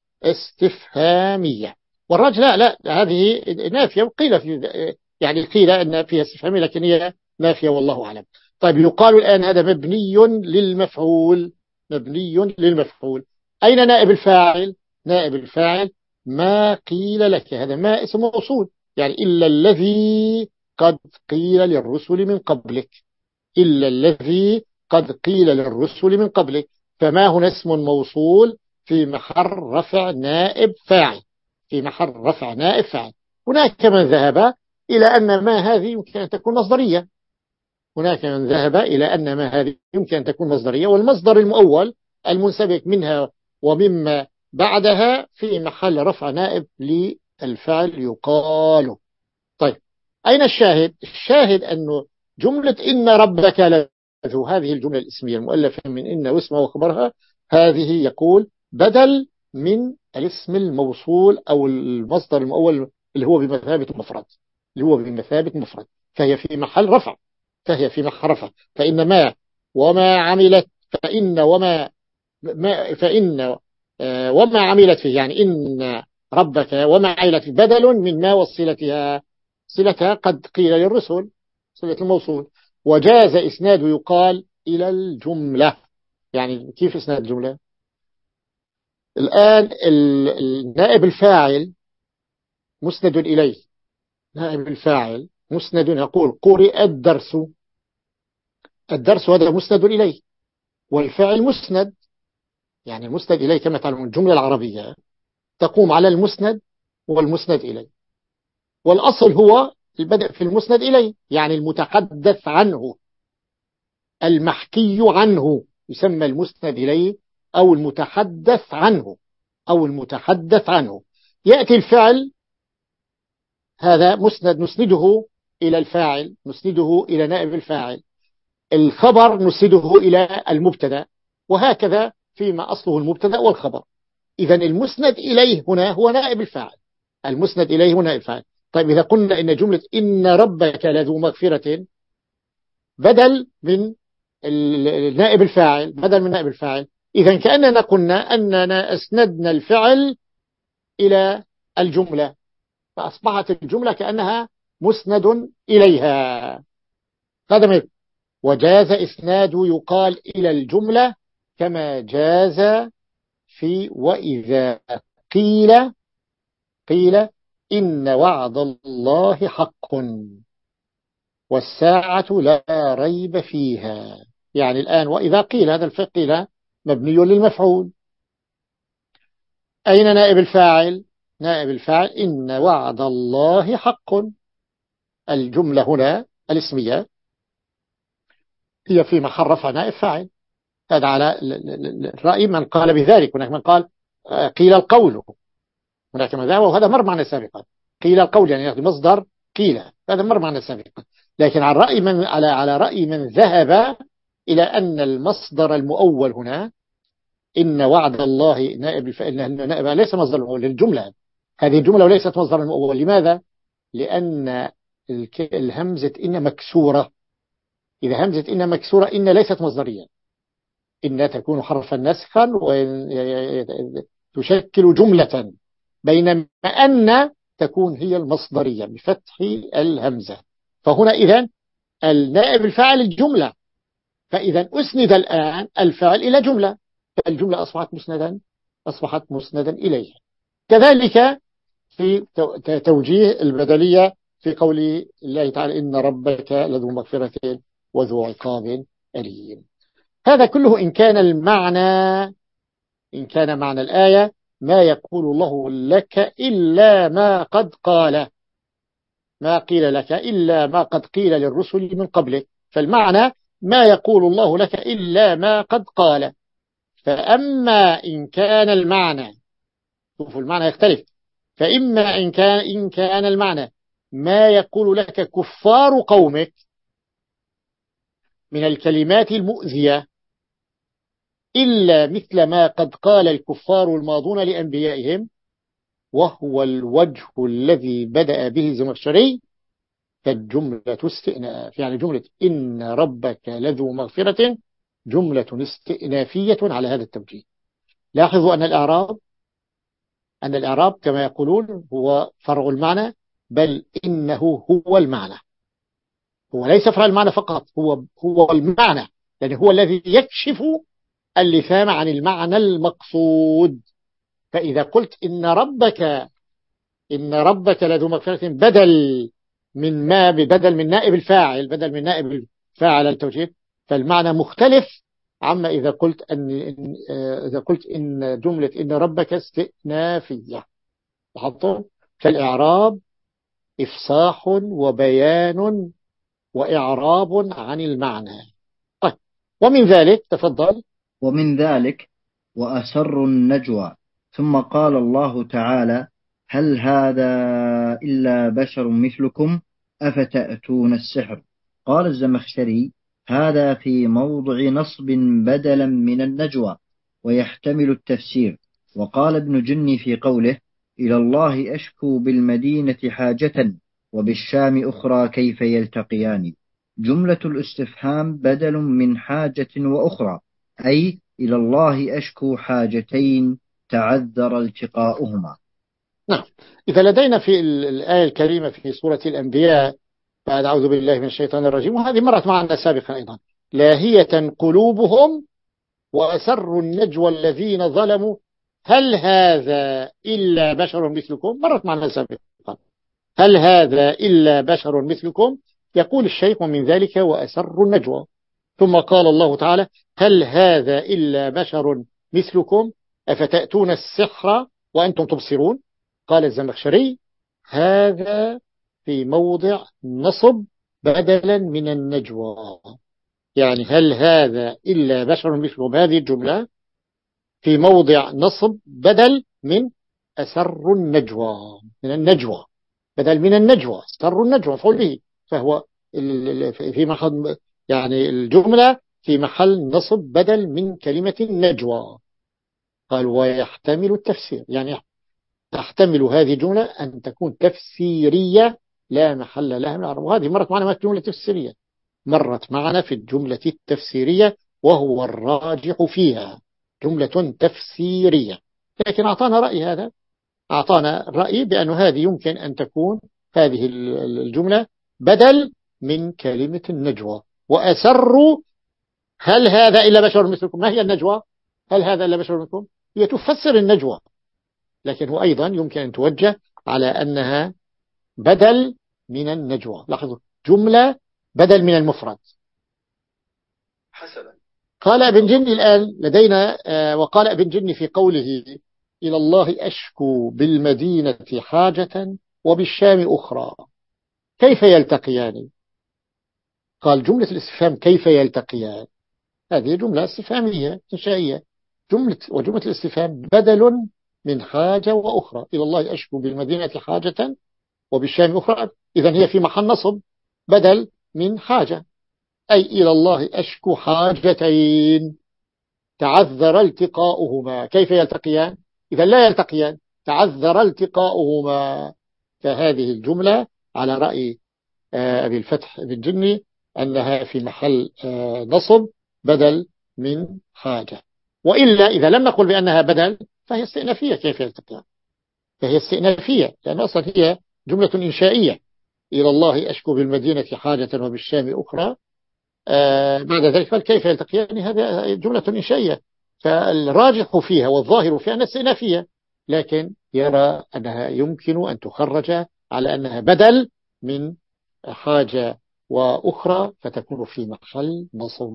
استفهامية. والراجح لا لا هذه نافية، وقيل في يعني قيل أن فيها استفهامية لكن هي نافية والله أعلم. طيب يقال الآن هذا مبني للمفعول، مبني للمفعول. أين نائب الفاعل؟ نائب الفاعل ما قيل لك، هذا ما اسم موصول، يعني إلا الذي قد قيل للرسل من قبلك، إلا الذي قد قيل للرسل من قبلك. فما هنا اسم موصول في محل رفع نائب فاعل، في محل رفع نائب فاعل. هناك من ذهب إلى أن ما هذه يمكن أن تكون مصدرية، هناك من ذهب إلى أن ما هذه يمكن أن تكون مصدرية، والمصدر المؤول المنسبك منها ومما بعدها في محل رفع نائب للفعل يقال. طيب أين الشاهد؟ الشاهد أنه جملة إن ربك لذو، هذه الجملة الاسمية المؤلفة من إن واسمها وخبرها، هذه يقول بدل من الاسم الموصول أو المصدر المؤول اللي هو بمثابة مفرد، اللي هو بمثابة مفرد، فهي في محل رفع، فهي في محل رفع. فإن ما وما عملت، فإن وما ما فإن آه وما عملت فيه، يعني إن ربك وما عملت فيه بدل من ما وصلتها، صلتها قد قيل للرسل، صلة الموصول. وجاز إسناد يقال إلى الجملة. يعني كيف إسناد الجملة؟ الآن النائب الفاعل مسند إليه، نائب الفاعل مسند، يقول قرئ الدرس، الدرس هذا مسند إليه، والفعل مسند، يعني مسند إليه كما تعلمون الجملة العربية تقوم على المسند والمسند إليه، والأصل هو البدء في المسند إليه، يعني المتحدث عنه، المحكي عنه يسمى المسند إليه أو المتحدث عنه، أو المتحدث عنه. يأتي الفعل هذا مسند نسنده إلى الفاعل، نسنده إلى نائب الفاعل، الخبر نسنده إلى المبتدا، وهكذا فيما أصله المبتدا والخبر. إذا المسند إليه هنا هو نائب الفاعل، المسند إليه هو نائب الفاعل. طيب إذا قلنا إن جملة إن ربك لذو مغفرة بدل من نائب الفاعل، بدل من نائب الفاعل، إذا كأننا قلنا أننا أسندنا الفعل إلى الجملة، فأصبحت الجملة كأنها مسند إليها. هذا ما وجاز إسناد يقال إلى الجملة كما جاز في وإذا قيل قيل إن وعد الله حق والساعة لا ريب فيها. يعني الآن وإذا قيل، هذا الفعل قيل مبني للمفعول. أين نائب الفاعل؟ نائب الفاعل إن وعد الله حق، الجملة هنا الاسمية هي في محل رفع نائب فاعل. هذا على الرأي من قال بذلك. هناك من قال قيل القول، هناك من ذهب، وهذا مر معنا سابقا، قيل القول يعني يأخذ مصدر قيل، هذا مر معنا سابقا. لكن على رأي من على على رأي من ذهب إلى أن المصدر المؤول هنا إن وعد الله نائب الفاعل، نائب ليس مصدر المؤول للجملة، هذه الجملة وليست مصدر المؤول. لماذا؟ لأن الهمزة إن مكسورة، إذا همزة إن مكسورة إن ليست مصدرية، إن تكون حرفا نسخا وتشكل جملة، بينما أن تكون هي المصدرية بفتح الهمزة. فهنا إذن النائب الفاعل الجملة، فإذا أسند الآن الفاعل إلى جملة، فالجملة أصبحت مسندا، أصبحت مسندا إليه. كذلك في توجيه البدلية في قول الله تعالى إن ربك لذو مغفرة وذو عقاب أليم. هذا كله إن كان المعنى، إن كان معنى الآية ما يقول الله لك إلا ما قد قال، ما قيل لك إلا ما قد قيل للرسل من قبلك، فالمعنى ما يقول الله لك إلا ما قد قال. فأما إن كان المعنى، شوفوا المعنى يختلف، فإما إن كان, إن كان المعنى ما يقول لك كفار قومك من الكلمات المؤذية إلا مثل ما قد قال الكفار الماضون لأنبيائهم، وهو الوجه الذي بدأ به الزمخشري، فالجملة استئناف. يعني جملة إن ربك لذو مغفرة جملة استئنافية على هذا التوجيه. لاحظوا أن الإعراب أن الإعراب كما يقولون هو فرع المعنى، بل إنه هو المعنى، هو ليس فرع المعنى فقط، هو هو المعنى، يعني هو الذي يكشف اللثام عن المعنى المقصود. فإذا قلت إن ربك إن ربك لذو مغفرة بدل من ما بدل من نائب الفاعل بدل من نائب الفاعل التوجيه، فالمعنى مختلف عما إذا قلت أن إذا قلت إن جملة إن ربك استئنافية. لاحظتم؟ فالإعراب إفصاح وبيان وإعراب عن المعنى. طيب، ومن ذلك تفضل. ومن ذلك وأسر النجوى، ثم قال الله تعالى: هل هذا إلا بشر مثلكم أفتأتون السحر. قال الزمخشري: هذا في موضع نصب بدلا من النجوى ويحتمل التفسير. وقال ابن جني في قوله: إلى الله أشكو بالمدينة حاجة وبالشام أخرى كيف يلتقيان، جملة الاستفهام بدل من حاجة وأخرى، أي إلى الله أشكو حاجتين تعذر التقاؤهما. نعم، إذا لدينا في الآية الكريمة في سورة الأنبياء بعد أعوذ بالله من الشيطان الرجيم، وهذه مرت معنا سابقا أيضا: لاهية قلوبهم وأسروا النجوى الذين ظلموا هل هذا إلا بشر مثلكم. مرت معنا سابقا: هل هذا إلا بشر مثلكم. يقول الشيخ: ومن ذلك وأسروا النجوى. ثم قال الله تعالى: هل هذا إلا بشر مثلكم أفتأتون السحر وأنتم تبصرون. قال الزمخشري: هذا في موضع نصب بدلا من النجوى، يعني هل هذا إلا بشر مثلكم، هذه الجملة في موضع نصب بدل من أسر النجوى، من النجوى بدل من النجوى، أسر النجوى مفعول به، فهو في محل يعني الجملة في محل نصب بدل من كلمة النجوى. قال: ويحتمل التفسير، يعني تحتمل هذه الجملة أن تكون تفسيرية لا محل لها من العرب. وهذه مرت معنا في الجملة التفسيرية، مرت معنا في الجملة التفسيرية وهو الراجح فيها، جملة تفسيرية. لكن أعطانا رأي، هذا أعطانا رأي بأن هذه يمكن أن تكون هذه الجملة بدل من كلمة النجوى. وأسروا هل هذا إلا بشر مثلكم. ما هي النجوى؟ هل هذا إلا بشر مثلكم هي تفسر النجوى، لكن هو أيضا يمكن أن توجه على أنها بدل من النجوى. لاحظوا، جملة بدل من المفرد. حسنا. قال ابن جني الآن لدينا آه وقال ابن جني في قوله: إلى الله أشكو بالمدينة حاجة وبالشام أخرى كيف يلتقيان. قال: جملة الاستفهام كيف يلتقيان هذه جملة استفهامية إنشائية، جملة وجملة الاستفهام بدل من حاجة وأخرى. إلى الله أشكو بالمدينة حاجة وبالشام أخرى، إذن هي في محل نصب بدل من حاجة، أي إلى الله أشكو حاجتين تعذر التقاؤهما كيف يلتقيان. إذا لا يلتقيان، تعذر التقاؤهما. فهذه الجملة على رأي أبي الفتح بن جني أنها في محل نصب بدل من حاجة. وإلا إذا لم نقل بأنها بدل فهي استئنافية. كيف يلتقيان؟ فهي استئنافية، لأن أصلا هي جملة إنشائية: إلى الله أشكو بالمدينة حاجة وبالشام أخرى. آه بعد ذلك قال: كيف يلتقيان؟ هذه جملة إنشائية، فالراجح فيها والظاهر فيها أنها استئنافية، لكن يرى أنها يمكن أن تخرج على أنها بدل من حاجة وأخرى فتكون في محل نصب.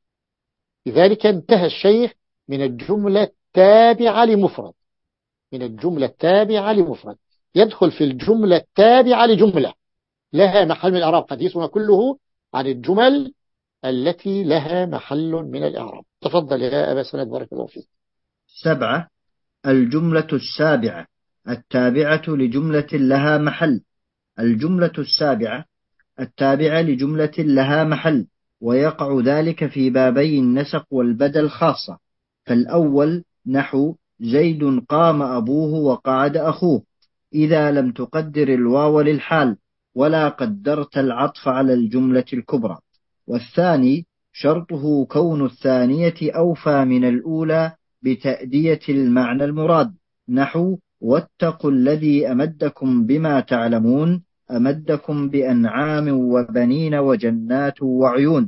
لذلك انتهى الشيخ من الجملة التابعة لمفرد، من الجملة التابعة لمفرد يدخل في الجملة التابعة لجملة لها محل من الإعراب. حديثنا كله عن الجمل التي لها محل من الإعراب. تفضل يا أبا سند بارك الله فيك. سبعة. الجملة السابعة التابعة لجملة لها محل. الجملة السابعة التابعة لجملة لها محل، ويقع ذلك في بابي النسق والبدل خاصة. فالأول نحو: زيد قام أبوه وقعد أخوه، إذا لم تقدر الواو للحال ولا قدرت العطف على الجملة الكبرى. والثاني شرطه كون الثانية أوفى من الأولى بتأدية المعنى المراد، نحو: واتقوا الذي أمدكم بما تعلمون، أمدكم بأنعام وبنين وجنات وعيون.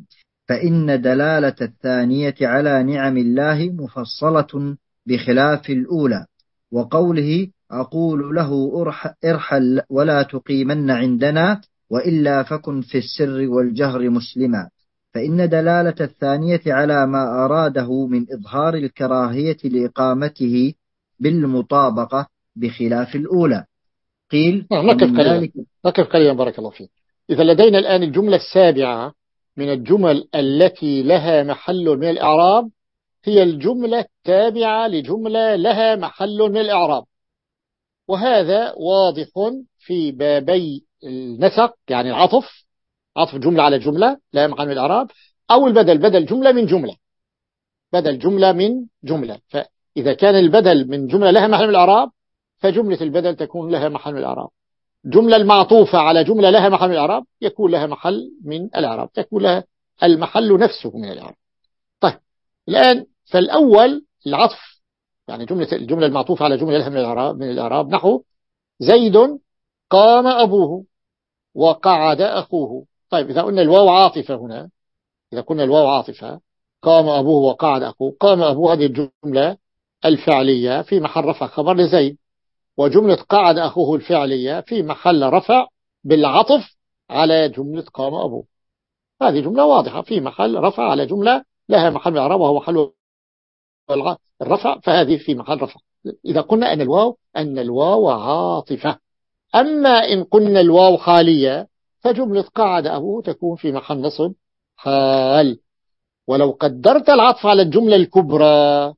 فإن دلالة الثانية على نعم الله مفصلة بخلاف الأولى. وقوله أقول له ارحل ولا تقيمن عندنا وإلا فكن في السر والجهر مسلما، فإن دلالة الثانية على ما أراده من إظهار الكراهية لإقامته بالمطابقة بخلاف الأولى. قيل نقف ومن قليلا ذلك نقف قليلا بارك الله فيك. إذا لدينا الآن الجملة السابعة من الجمل التي لها محل من الإعراب هي الجملة التابعة لجملة لها محل من الإعراب، وهذا واضح في بابي النسق، يعني العطف، عطف جملة على جملة لها محل من الإعراب، أو البدل، بدل جملة من جملة، بدل جملة من جملة. فإذا كان البدل من جملة لها محل من الإعراب فجملة البدل تكون لها محل من الإعراب. جملة المعطوفة على جملة لها محل من الإعراب يكون لها محل من الإعراب، تكون لها المحل نفسه من الإعراب. طيب الآن فالأول العطف، يعني جملة الجملة المعطوفة على جملة لها من الإعراب من الإعراب نحو زيد قام أبوه وقعد أخوه. طيب إذا قلنا الواو عاطفة هنا، إذا قلنا الواو عاطفة قام أبوه وقعد أخوه، قام أبوه هذه الجملة الفعلية في محل رفع خبر لزيد، وجملة قعد أخوه الفعلية في محل رفع بالعطف على جملة قام أبوه. هذه جملة واضحة في محل رفع على جملة لها محل من الإعراب وهو محل الرفع، فهذه في محل رفع. إذا قلنا أن الواو أن الواو عاطفة. أما إن قلنا الواو حالية فجملة قعد أبوه تكون في محل نصب حال. ولو قدرت العطف على الجملة الكبرى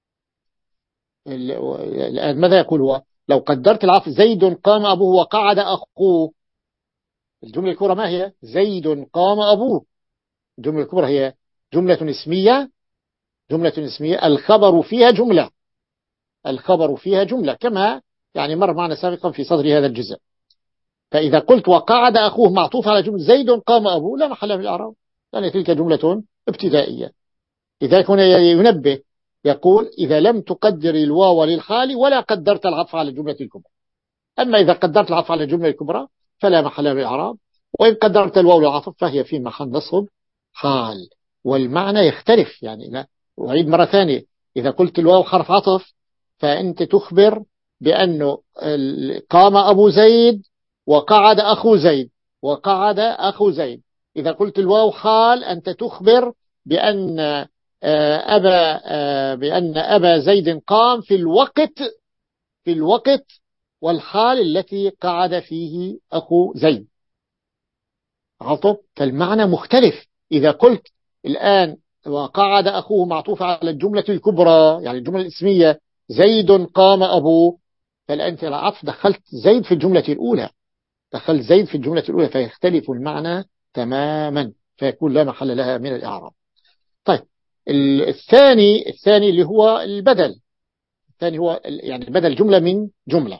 الآن ماذا يقول هو؟ لو قدرت العطف زيد قام أبوه وقعد أخوه، الجملة الكبرى ما هي؟ زيد قام أبوه. الجملة الكبرى هي جملة اسمية، جملة اسمية الخبر فيها جملة، الخبر فيها جملة كما يعني مر معنا سابقا في صدر هذا الجزء. فإذا قلت وقعد أخوه معطوف على جملة زيد قام أبوه لا محل من الإعراب، لأن تلك جملة ابتدائية. لذلك هنا ينبه يقول إذا لم تقدر الواو للحال ولا قدرت العطف على الجملة الكبرى. أما إذا قدرت العطف على الجملة الكبرى فلا محل من الإعراب، وإن قدرت الواو للعطف فهي في محل نصب حال، والمعنى يختلف. يعني لا أعيد مرة ثانية، إذا قلت الواو حرف عطف فأنت تخبر بأنه قام أبو زيد وقعد أخو زيد، وقعد أخو زيد. إذا قلت الواو حال أنت تخبر بأن أبا بأن أبا زيد قام في الوقت في الوقت والحال التي قعد فيه أخو زيد. عطف، فالمعنى مختلف. إذا قلت الآن وقعد أخوه معطوف على الجملة الكبرى يعني الجملة الاسمية زيد قام أبوه، فالآن في العطف دخلت زيد في الجملة الأولى، دخلت زيد في الجملة الأولى فيختلف المعنى تماما، فيكون لا محل لها من الإعراب. طيب الثاني الثاني اللي هو البدل، الثاني هو يعني بدل جملة من جملة.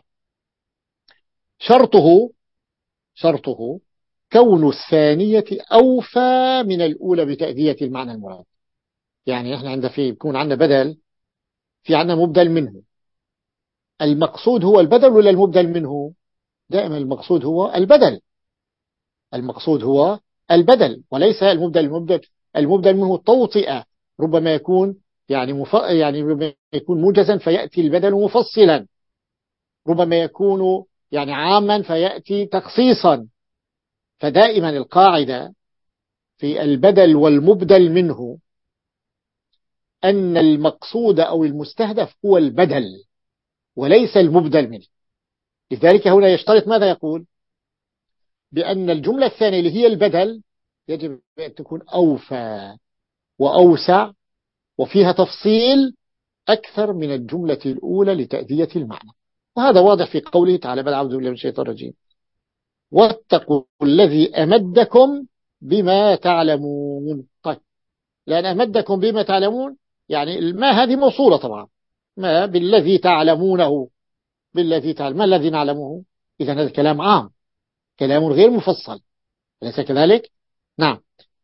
شرطه شرطه كون الثانية أوفى من الأولى بتأدية المعنى المراد. يعني احنا عندنا في يكون عندنا بدل، في عندنا مبدل منه. المقصود هو البدل ولا المبدل منه؟ دائما المقصود هو البدل، المقصود هو البدل وليس المبدل. المبدل المبدل منه توطئة، ربما يكون يعني مف... يعني ربما يكون موجزا فيأتي البدل مفصلا، ربما يكون يعني عاما فيأتي تخصيصا. فدائما القاعدة في البدل والمبدل منه أن المقصود أو المستهدف هو البدل وليس المبدل منه. لذلك هنا يشترط ماذا يقول؟ بأن الجملة الثانية اللي هي البدل يجب أن تكون أوفى وأوسع وفيها تفصيل أكثر من الجملة الأولى لتأدية المعنى. وهذا واضح في قوله تعالى بعد أعوذ بالله من الشيطان الرجيم واتقوا الذي أمدكم بما تعلمون. طيب لأن أمدكم بما تعلمون يعني ما هذه موصولة طبعا، ما بالذي تعلمونه، بالذي تعلم ما الذي نعلمه. إذا هذا كلام عام، كلام غير مفصل، أليس كذلك؟ نعم.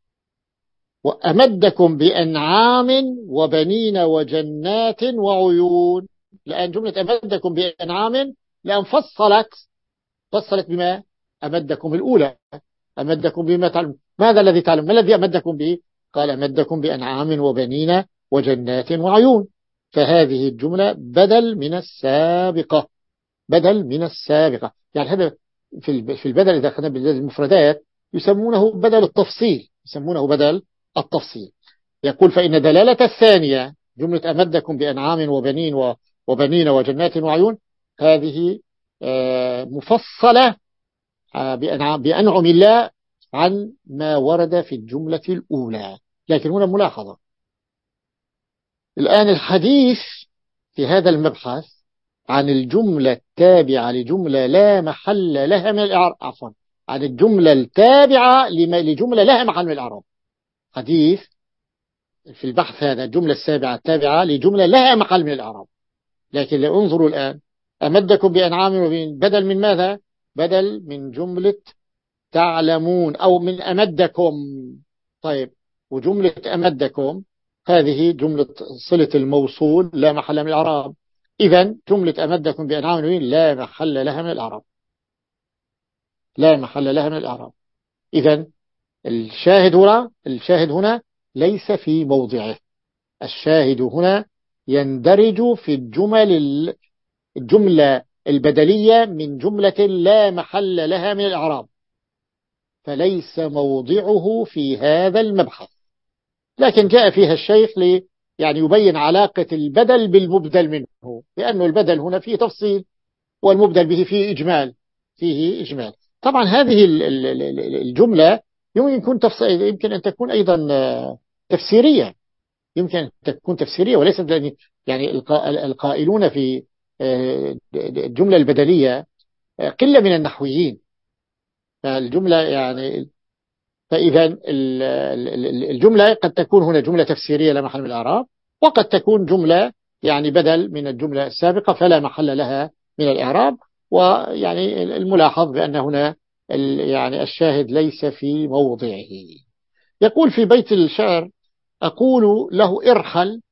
وأمدكم بأنعام وبنين وجنات وعيون. لأن جملة أمدكم بأنعام لأن فصلت فصلت بما أمدكم الأولى، أمدكم بما تعلم. ماذا الذي تعلم؟ ما الذي أمدكم به؟ قال أمدكم بأنعام وبنين وجنات وعيون، فهذه الجملة بدل من السابقة، بدل من السابقة. يعني هذا في البدل إذا أخذنا بالمفردات يسمونه بدل التفصيل، يسمونه بدل التفصيل. يقول فإن دلالة الثانية جملة أمدكم بأنعام وبنين وبنين وجنات وعيون هذه مفصلة بأنعم الله عن ما ورد في الجملة الأولى. لكن هنا ملاحظة، الآن الحديث في هذا المبحث عن الجملة التابعة لجملة لا محل لها من الإعراب، عفوا عن الجملة التابعة لجملة لها محل من الإعراب. حديث في البحث هذا الجملة السابعة التابعة لجملة لها محل من الإعراب. لكن لانظروا الآن أمدكم بأنعام وبنين بدل من ماذا؟ بدل من جملة تعلمون أو من أمدكم. طيب، وجملة أمدكم هذه جملة صلة الموصول لا محل من الإعراب. إذن جملة أمدكم بأنعام وبنين لا محل لها من الإعراب، لا محل لها من الإعراب. إذن الشاهد هنا الشاهد هنا ليس في موضعه. الشاهد هنا يندرج في الجمل الجملة البدلية من جملة لا محل لها من الإعراب، فليس موضعه في هذا المبحث. لكن جاء فيها الشيخ لي يعني يبين علاقة البدل بالمبدل منه، لأنه البدل هنا فيه تفصيل والمبدل به فيه إجمال، فيه إجمال. طبعا هذه الجملة يمكن تفصيل، يمكن أن تكون أيضا تفسيرية، يمكن أن تكون تفسيرية وليست يعني القائلون في الجملة البدلية قلة من النحويين. فالجملة يعني فإذا الجملة قد تكون هنا جملة تفسيرية لا محل من الإعراب، وقد تكون جملة يعني بدل من الجملة السابقة فلا محل لها من الإعراب. ويعني الملاحظ بأن هنا يعني الشاهد ليس في موضعه. يقول في بيت الشعر أقول له ارحل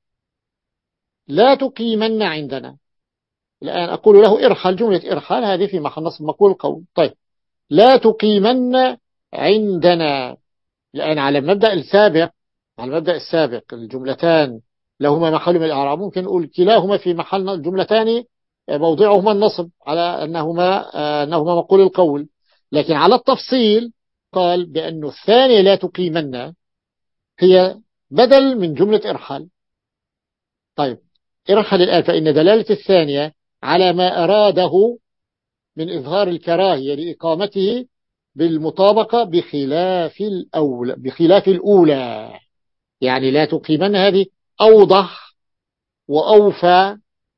لا تقيمن عندنا. الآن أقول له ارحل، جملة ارحل هذه في محل نصب مقول القول. طيب، لا تقيمن عندنا، الآن على المبدأ السابق، على المبدأ السابق الجملتان لهما محل من الإعراب، ممكن نقول كلاهما في محل الجملتان موضعهما النصب على أنهما أنهما مقول القول. لكن على التفصيل قال بأن الثانية لا تقيمن هي بدل من جملة ارحل. طيب، ارحل الآن فإن دلالة الثانية على ما أراده من إظهار الكراهية لإقامته بالمطابقة بخلاف الأولى بخلاف الأولى. يعني لا تقيمن هذه أوضح وأوفى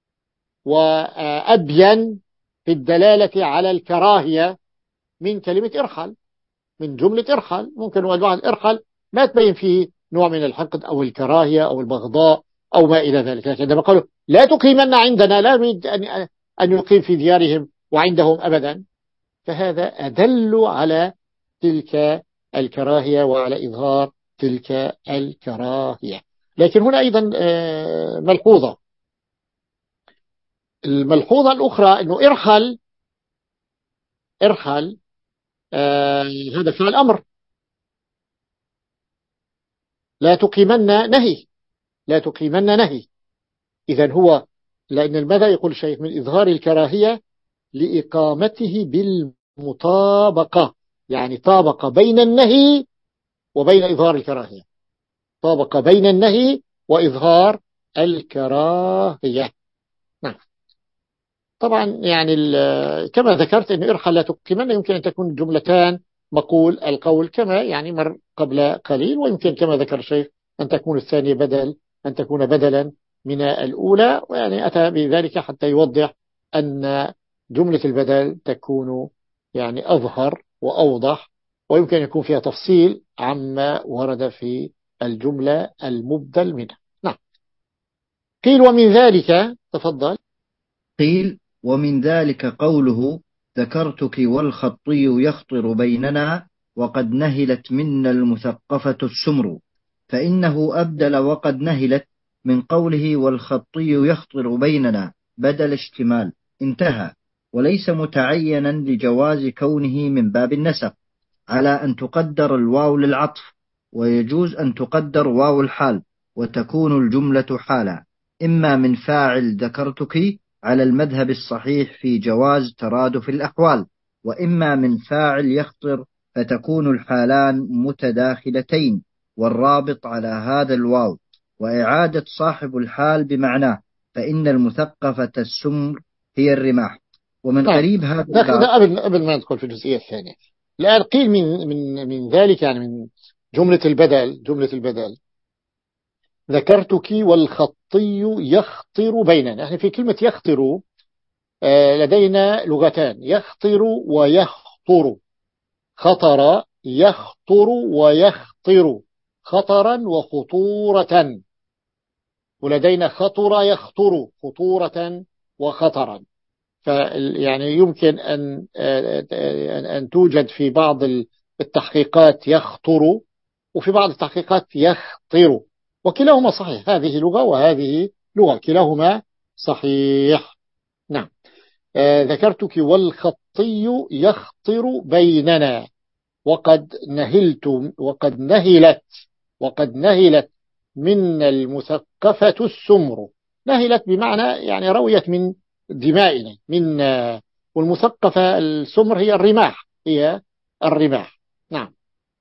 وأبين في الدلالة على الكراهية من كلمة ارحل، من جملة ارحل. ممكن واحد ارحل ما تبين فيه نوع من الحقد أو الكراهية أو البغضاء أو ما إلى ذلك. لكن عندما قالوا لا تقيمن عندنا لا يريد أن أن يقيم في ديارهم وعندهم أبدا، فهذا أدل على تلك الكراهية وعلى إظهار تلك الكراهية. لكن هنا أيضا ملحوظة، الملحوظة الأخرى أنه ارحل ارحل آه هذا فعل أمر، لا تقيمن نهي، لا تقيمن نهي. إذن هو لأن الماذا يقول الشيخ من إظهار الكراهية لإقامته بالمطابقة، يعني طابق بين النهي وبين إظهار الكراهية، طابق بين النهي وإظهار الكراهية. نعم. طبعا يعني كما ذكرت أن ارحل لا تقيمن يمكن أن تكون جملتان مقول القول كما يعني مر قبل قليل، ويمكن كما ذكر الشيخ أن تكون الثانية بدل أن تكون بدلا من الأولى، ويعني أتى بذلك حتى يوضح أن جملة البدل تكون يعني أظهر وأوضح، ويمكن أن يكون فيها تفصيل عما ورد في الجملة المبدل منها. نعم. قيل ومن ذلك، تفضل. قيل ومن ذلك قوله ذكرتك والخطي يخطر بيننا وقد نهلت منا المثقفة السمر، فإنه أبدل وقد نهلت من قوله والخطي يخطر بيننا بدل اشتمال، انتهى، وليس متعينا لجواز كونه من باب النسق على أن تقدر الواو للعطف ويجوز أن تقدر واو الحال وتكون الجملة حالا، إما من فاعل ذكرتك على المذهب الصحيح في جواز ترادف الأحوال، وإما من فاعل يخطر فتكون الحالان متداخلتين، والرابط على هذا الواو، وإعادة صاحب الحال بمعناه، فإن المثقفة السمر هي الرماح. ومن نعم. قريب هذا ده الباب. قبل قبل ما ندخل في الجزئية الثانية، الآن قيل من من من ذلك، يعني من جملة البدل جملة البدل ذكرتك والخطي يخطر بيننا. احنا في كلمة يخطر لدينا لغتان، يخطر ويخطر. خطر يخطر ويخطر، خطرا وخطورة، ولدينا خطر يخطر خطورة وخطرا. فيعني يمكن أن أن توجد في بعض التحقيقات يخطر، وفي بعض التحقيقات يخطر، وكلاهما صحيح. هذه لغة وهذه لغة، كلاهما صحيح. نعم. آه ذكرتك والخطي يخطر بيننا، وقد نهلت وقد نهلت وقد نهلت من المثقفة السمر. نهلت بمعنى يعني رويت من دمائنا، من آه والمثقفة السمر هي الرماح، هي الرماح. نعم.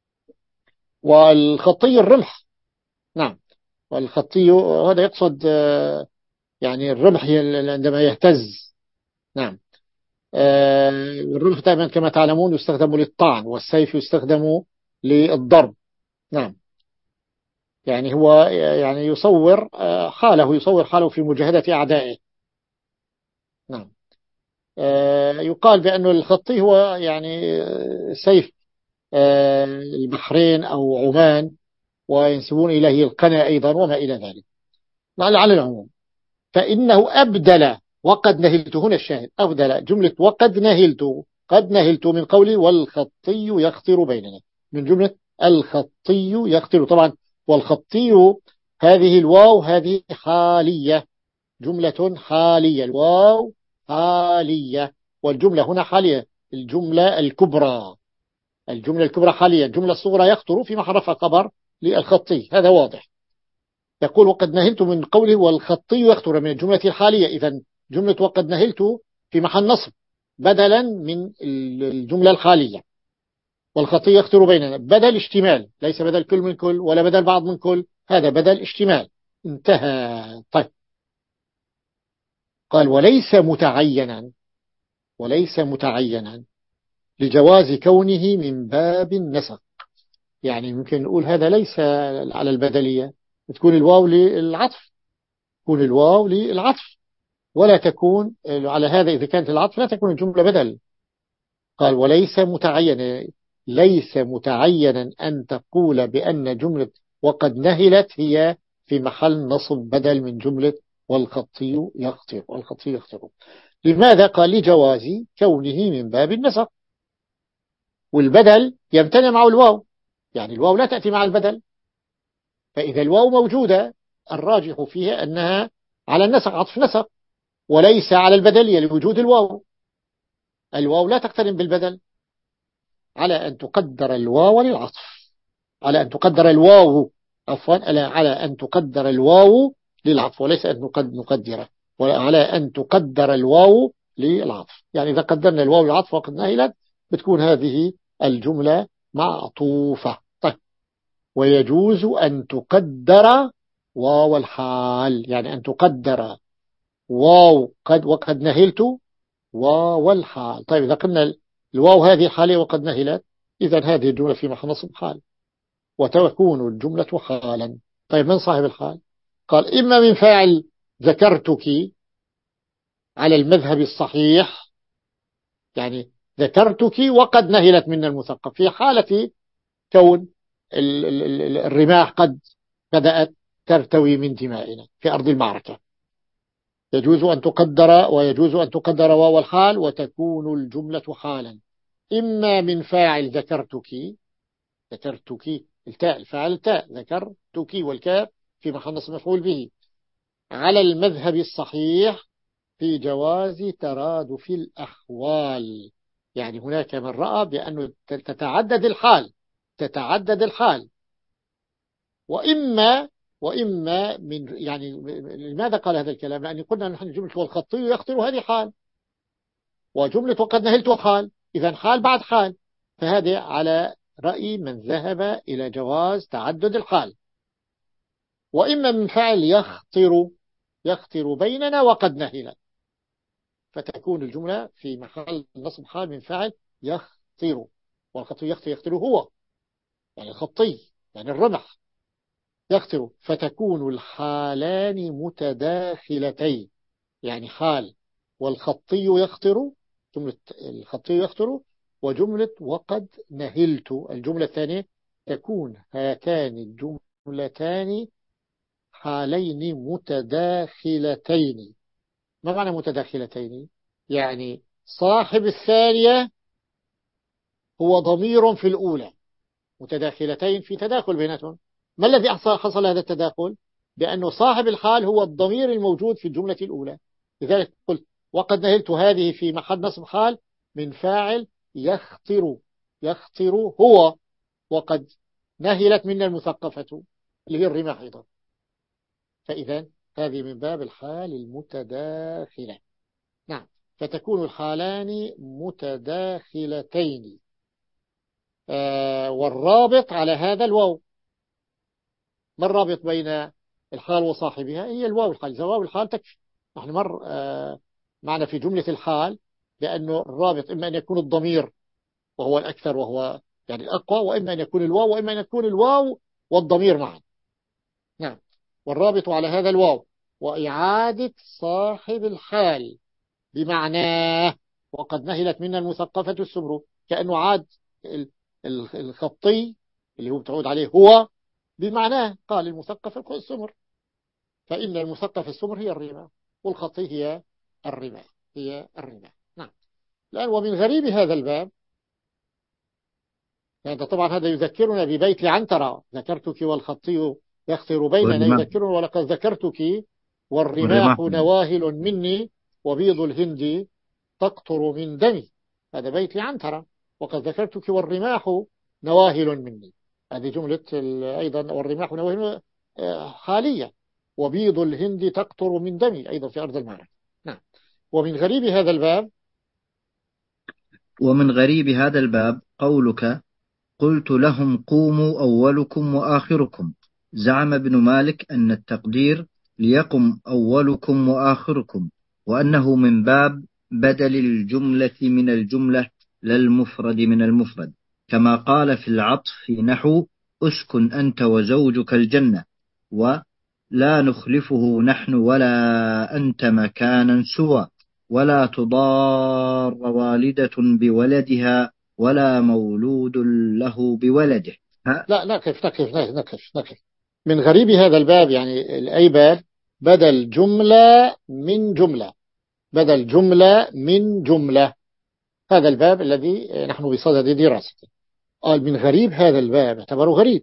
والخطي الرمح. نعم. والخطي هذا يقصد آه يعني الرمح عندما يهتز. نعم. الرمح دائما كما تعلمون يستخدم للطعن، والسيف يستخدم للضرب. نعم. يعني هو يعني يصور حاله يصور حاله في مجاهدة أعدائه. نعم. يقال بأن الخطي هو يعني سيف البحرين أو عمان، وينسبون إليه القنا أيضا وما إلى ذلك. على العموم فإنه أبدل وقد نهلت، هنا الشاهد أبدل جملة وقد نهلت، قد نهلت من قولي والخطي يخطر بيننا، من جملة الخطي يخطر. طبعا والخطي هذه الواو هذه حالية، جملة حالية، الواو حالية، والجملة هنا حالية، الجملة الكبرى الجملة الكبرى حالية. الجملة الصغرى يخطر في محل رفع خبر للخطي، هذا واضح. يقول وقد نهلت من قوله والخطي يخطر من الجملة الحالية، إذن جملة وقد نهلت في محل نصب بدلا من الجملة الحالية. والخطي يخطر بيننا بدل اشتمال، ليس بدل كل من كل ولا بدل بعض من كل، هذا بدل اشتمال. انتهى. طيب. قال وليس متعينا وليس متعينا لجواز كونه من باب النسق. يعني ممكن نقول هذا ليس على البدلية، تكون الواو للعطف، تكون الواو للعطف، ولا تكون على هذا. إذا كانت العطف لا تكون الجملة بدل. قال وليس متعينا، ليس متعينا أن تقول بأن جملة وقد نهلت هي في محل نصب بدل من جملة والخطي يخطر والخطي يخطر. لماذا؟ قال لجواز كونه من باب النسق، والبدل يمتنع مع الواو، يعني الواو لا تأتي مع البدل. فإذا الواو موجودة الراجح فيها أنها على النسق، عطف نسق، وليس على البدلية لوجود الواو. الواو لا تقترن بالبدل، على أن تقدر الواو للعطف، على أن تقدر الواو عفوا على أن تقدر الواو للعطف، وليس أن نقدره، وعلى أن تقدر الواو للعطف. يعني إذا قدرنا الواو للعطف وقد نهلت بتكون هذه الجملة معطوفة. طيب. ويجوز أن تقدر واو الحال، يعني أن تقدر واو قد وقد نهلت واو الحال. طيب إذا قلنا الواو هذه حالية وقد نهلت، إذن هذه الجملة في محل نصب حال، وتكون الجملة حالا. طيب من صاحب الحال؟ قال إما من فاعل ذكرتك على المذهب الصحيح، يعني ذكرتك وقد نهلت من المثقف في حالة كون الرماح قد بدأت ترتوي من دمائنا في أرض المعركة، يجوز أن تقدر ويجوز أن تقدر واو الحال وتكون الجملة حالا. إما من فاعل ذكرتك، ذكرتك التاء الفاعل التاء، ذكرتك والكاف في محل نصب مفعول به، على المذهب الصحيح في جواز ترادف الأحوال. يعني هناك من رأى بأنه تتعدد الحال تتعدد الحال وإما وإما من يعني لماذا قال هذا الكلام؟ لأن قلنا نحن جملة والخطي يخطر هذه حال، وجملة وقد نهلت حال، إذا حال بعد حال، فهذه على رأي من ذهب إلى جواز تعدد الحال. وإما من فعل يخطر يخطر بيننا وقد نهل، فتكون الجملة في محل نصب حال من فعل يخطر، والخطي يخطر يخطر هو يعني الخطي يعني الرمح يخطر، فتكون الحالان متداخلتين، يعني حال والخطي يخطر، جملة الخطي يخطر، وجملة وقد نهلت الجملة الثانية، تكون هاتان الجملتان حالين متداخلتين. ما معنى متداخلتين؟ يعني صاحب الثانية هو ضمير في الأولى، متداخلتين في تداخل بيناتهم. ما الذي حصل هذا التداخل؟ بأنه صاحب الحال هو الضمير الموجود في الجملة الأولى، لذلك قلت وقد نهلت هذه في محل نصب حال من فاعل يخطر يخطر هو، وقد نهلت منا المثقفة اللي هي الرماح أيضا. فإذا هذه من باب الحال المتداخلة. نعم، فتكون الحالان متداخلتين. آه والرابط على هذا الواو. ما الرابط بين الحال وصاحبها؟ هي الواو الحال، إذا واو الحال تكفي. نحن مر آه معنا في جملة الحال لأنه الرابط إما أن يكون الضمير وهو الأكثر وهو يعني الأقوى، وإما أن يكون الواو، وإما أن يكون الواو والضمير معا. نعم، والرابط على هذا الواو وإعادة صاحب الحال بمعناه وقد نهلت منا المثقفة السمر، كأنه عاد الخطي اللي هو بتعود عليه هو بمعناه، قال المثقف السمر، فإن المثقف السمر هي الرماح والخطي هي الرماح هي الرماح. نعم. الآن ومن غريب هذا الباب، يعني طبعا هذا يذكرنا ببيت لعنترة، ذكرتك والخطي يخطر بيننا، يذكرنا ولقد ذكرتك والرماح نواهل مني وبيض الهند تقطر من دمي. هذا بيت لعنترة، وقد ذكرتك والرماح نواهل مني، هذه جملة أيضا والرماح نواهل حالية، وبيض الهند تقطر من دمي أيضا في أرض المعركة. نعم. ومن غريب هذا الباب ومن غريب هذا الباب قولك قلت لهم قوموا أولكم وآخركم. زعم ابن مالك أن التقدير ليقم أولكم وآخركم، وأنه من باب بدل الجملة من الجملة لا المفرد من المفرد، كما قال في العطف في نحو أسكن أنت وزوجك الجنة، ولا نخلفه نحن ولا أنت مكانا سوى، ولا تضار والدة بولدها ولا مولود له بولده. لا نقف نقف نقف نقف من غريب هذا الباب، يعني أي باب؟ بدل جملة من جملة، بدل جملة من جملة، هذا الباب الذي نحن بصدد دراسته. قال من غريب هذا الباب، اعتبره غريب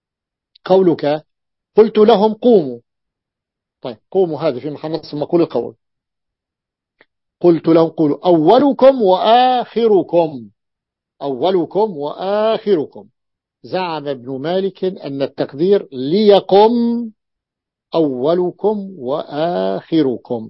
قولك قلت لهم قوموا. طيب قوموا هذه في محل نصب مقول القول، قلت لهم قولوا أولكم وآخركم، أولكم وآخركم. زعم ابن مالك أن التقدير ليقم أولكم وآخركم،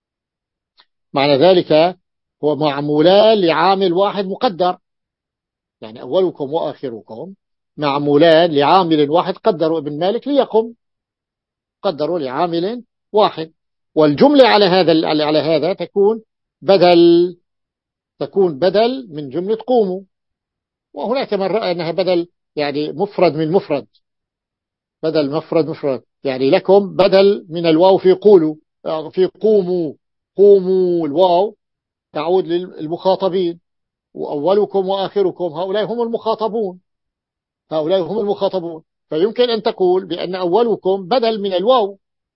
معنى ذلك هو معمولان لعامل واحد مقدر، يعني أولكم وآخركم معمولان لعامل واحد قدروا ابن مالك ليقم، قدروا لعامل واحد. والجملة على هذا على هذا تكون بدل تكون بدل من جملة قوموا، وهناك من رأى أنها بدل يعني مفرد من مفرد، بدل مفرد مفرد يعني لكم بدل من الواو في قولوا في قوموا، قوموا الواو تعود للمخاطبين، وأولكم وآخركم هؤلاء هم المخاطبون، هؤلاء هم المخاطبون، فيمكن أن تقول بأن أولكم بدل من الواو،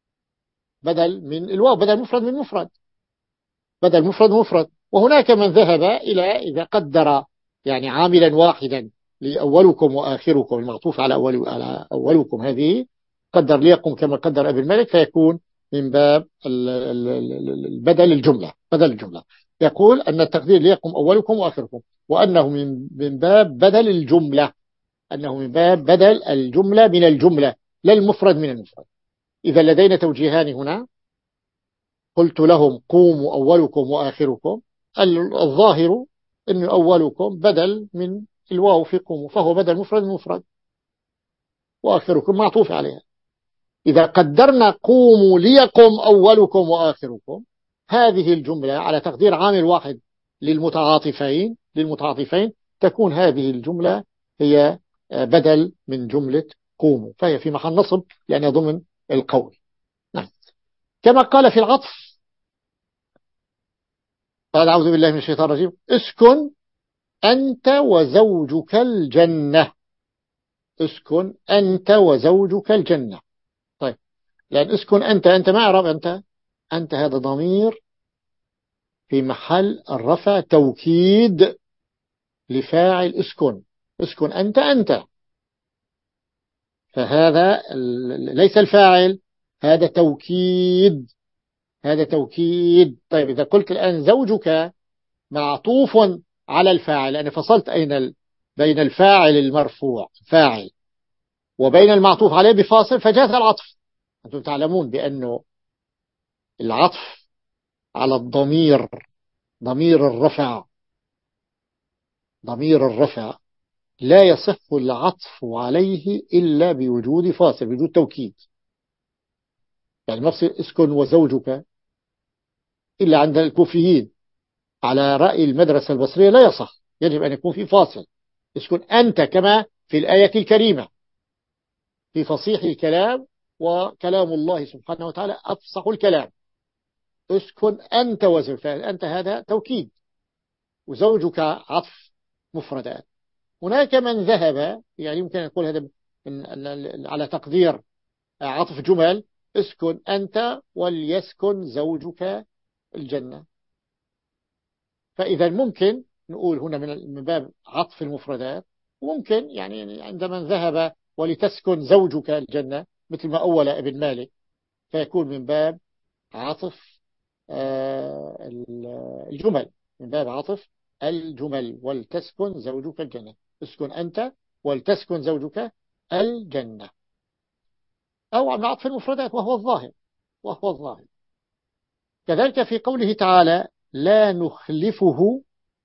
بدل من الواو، بدل مفرد من مفرد، بدل مفرد مفرد. وهناك من ذهب إلى إذا قدر يعني عاملا واحدا لأولكم وآخركم المعطوف على أول على أولكم هذه قدر ليقم كما قدر ابن مالك، فيكون من باب البدل الجملة، بدل الجملة. يقول أن التقدير ليقم أولكم وآخركم، وأنه من من باب بدل الجملة، أنه من باب بدل الجملة من الجملة، لا المفرد من المفرد. إذا لدينا توجيهان هنا، قلت لهم قوموا أولكم وآخركم، الظاهر أن أولكم بدل من الواو في قوموا، فهو بدل مفرد مفرد، وآخركم معطوف عليها. إذا قدرنا قوموا ليقم أولكم وآخركم، هذه الجملة على تقدير عامل واحد للمتعاطفين للمتعاطفين تكون هذه الجملة هي بدل من جملة قوموا، فهي في محل نصب لأنها ضمن القول. نعم. كما قال في العطف، قال أعوذ بالله من الشيطان الرجيم اسكن أنت وزوجك الجنة. اسكن أنت وزوجك الجنة. طيب، لأن اسكن أنت، أنت ما أعرف أنت أنت هذا ضمير في محل الرفع توكيد لفاعل اسكن. اسكن أنت أنت، فهذا ليس الفاعل، هذا توكيد هذا توكيد. طيب، إذا قلت الآن زوجك معطوف على الفاعل، أنا فصلت أين بين الفاعل المرفوع فاعل وبين المعطوف عليه بفاصل، فجاءت العطف. أنتم تعلمون بأنه العطف على الضمير، ضمير الرفع ضمير الرفع لا يصح العطف عليه إلا بوجود فاصل، بوجود توكيد. يعني مفصل اسكن وزوجك إلا عند الكوفيين على رأي المدرسة البصرية لا يصح، يجب أن يكون في فاصل. اسكن أنت كما في الآية الكريمة في فصيح الكلام، وكلام الله سبحانه وتعالى أفصح الكلام. اسكن أنت وزوجك، أنت هذا توكيد، وزوجك عطف مفردات. هناك من ذهب، يعني يمكن أن نقول هذا على تقدير عطف جمل، اسكن أنت وليسكن زوجك الجنة. فإذا ممكن نقول هنا من باب عطف المفردات، وممكن يعني عند من ذهب ولتسكن زوجك الجنة مثل ما أول ابن مالك، فيكون من باب عطف الجمل، من باب عطف الجمل، ولتسكن زوجك الجنة. اسكن أنت ولتسكن زوجك الجنة، أو عن عطف المفردات وهو الظاهر وهو الظاهر. كذلك في قوله تعالى لا نخلفه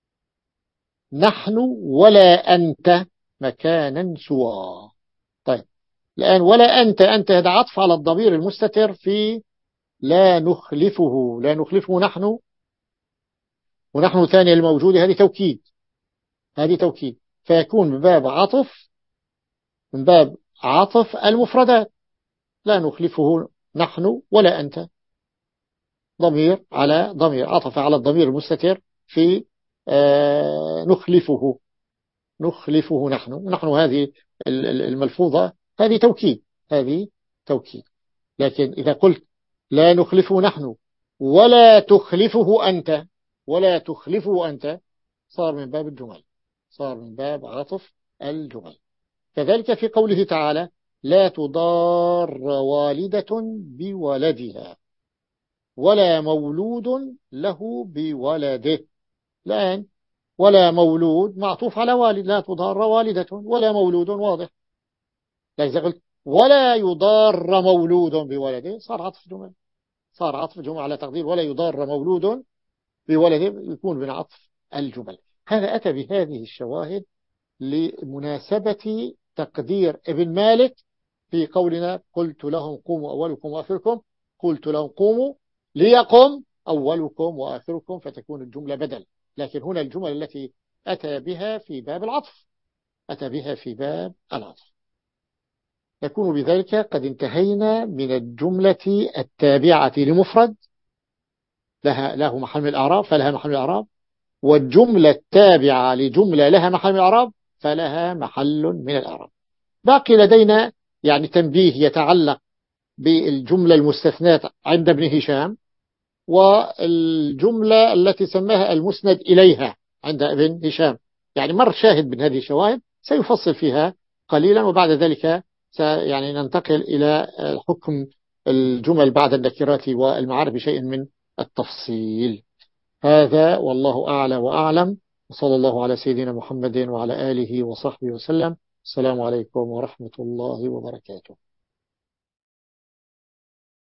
نحن ولا أنت مكانا سوى. طيب، الآن ولا أنت، أنت هذا عطف على الضمير المستتر في لا نخلفه. لا نخلفه نحن، ونحن ثاني الموجودة، هذه توكيد هذه توكيد فيكون من باب عطف من باب عطف المفردات. لا نخلفه نحن ولا أنت، ضمير على ضمير، عطف على الضمير المستتر في آه نخلفه نخلفه نحن ونحن هذه الملفوظة هذه توكيد هذه توكيد. لكن إذا قلت لا نخلفه نحن ولا تخلفه أنت ولا تخلفه أنت، صار من باب الجمل، صار من باب عطف الجمل. كذلك في قوله تعالى لا تضار والدة بولدها ولا مولود له بولده. الآن ولا مولود معطوف على والد، لا تضار والدة ولا مولود واضح. لكن إذا قلت ولا يضار مولود بولده، صار عطف جمل صار عطف جمل على تقدير ولا يضار مولود بولده، يكون من عطف الجمل. هذا أتى بهذه الشواهد لمناسبة تقدير ابن مالك في قولنا قلت لهم قوموا أولكم وآخركم، قلت لهم قوموا ليقم أولكم وآخركم، فتكون الجملة بدل. لكن هنا الجمل التي أتى بها في باب العطف أتى بها في باب العطف. يكون بذلك قد انتهينا من الجملة التابعة لمفرد لها له محل من الأعراب فلها محل من الأعراب، والجملة التابعة لجملة لها محل من الأعراب فلها محل من الأعراب. باقي لدينا يعني تنبيه يتعلق بالجملة المستثناة عند ابن هشام، والجملة التي سماها المسند إليها عند ابن هشام. يعني مر شاهد من هذه الشواهد سيفصل فيها قليلا، وبعد ذلك يعني ننتقل إلى حكم الجمل بعد النكرات والمعارف بشيء من التفصيل. هذا والله أعلى وأعلم، وصلى الله على سيدنا محمد وعلى آله وصحبه وسلم. السلام عليكم ورحمة الله وبركاته.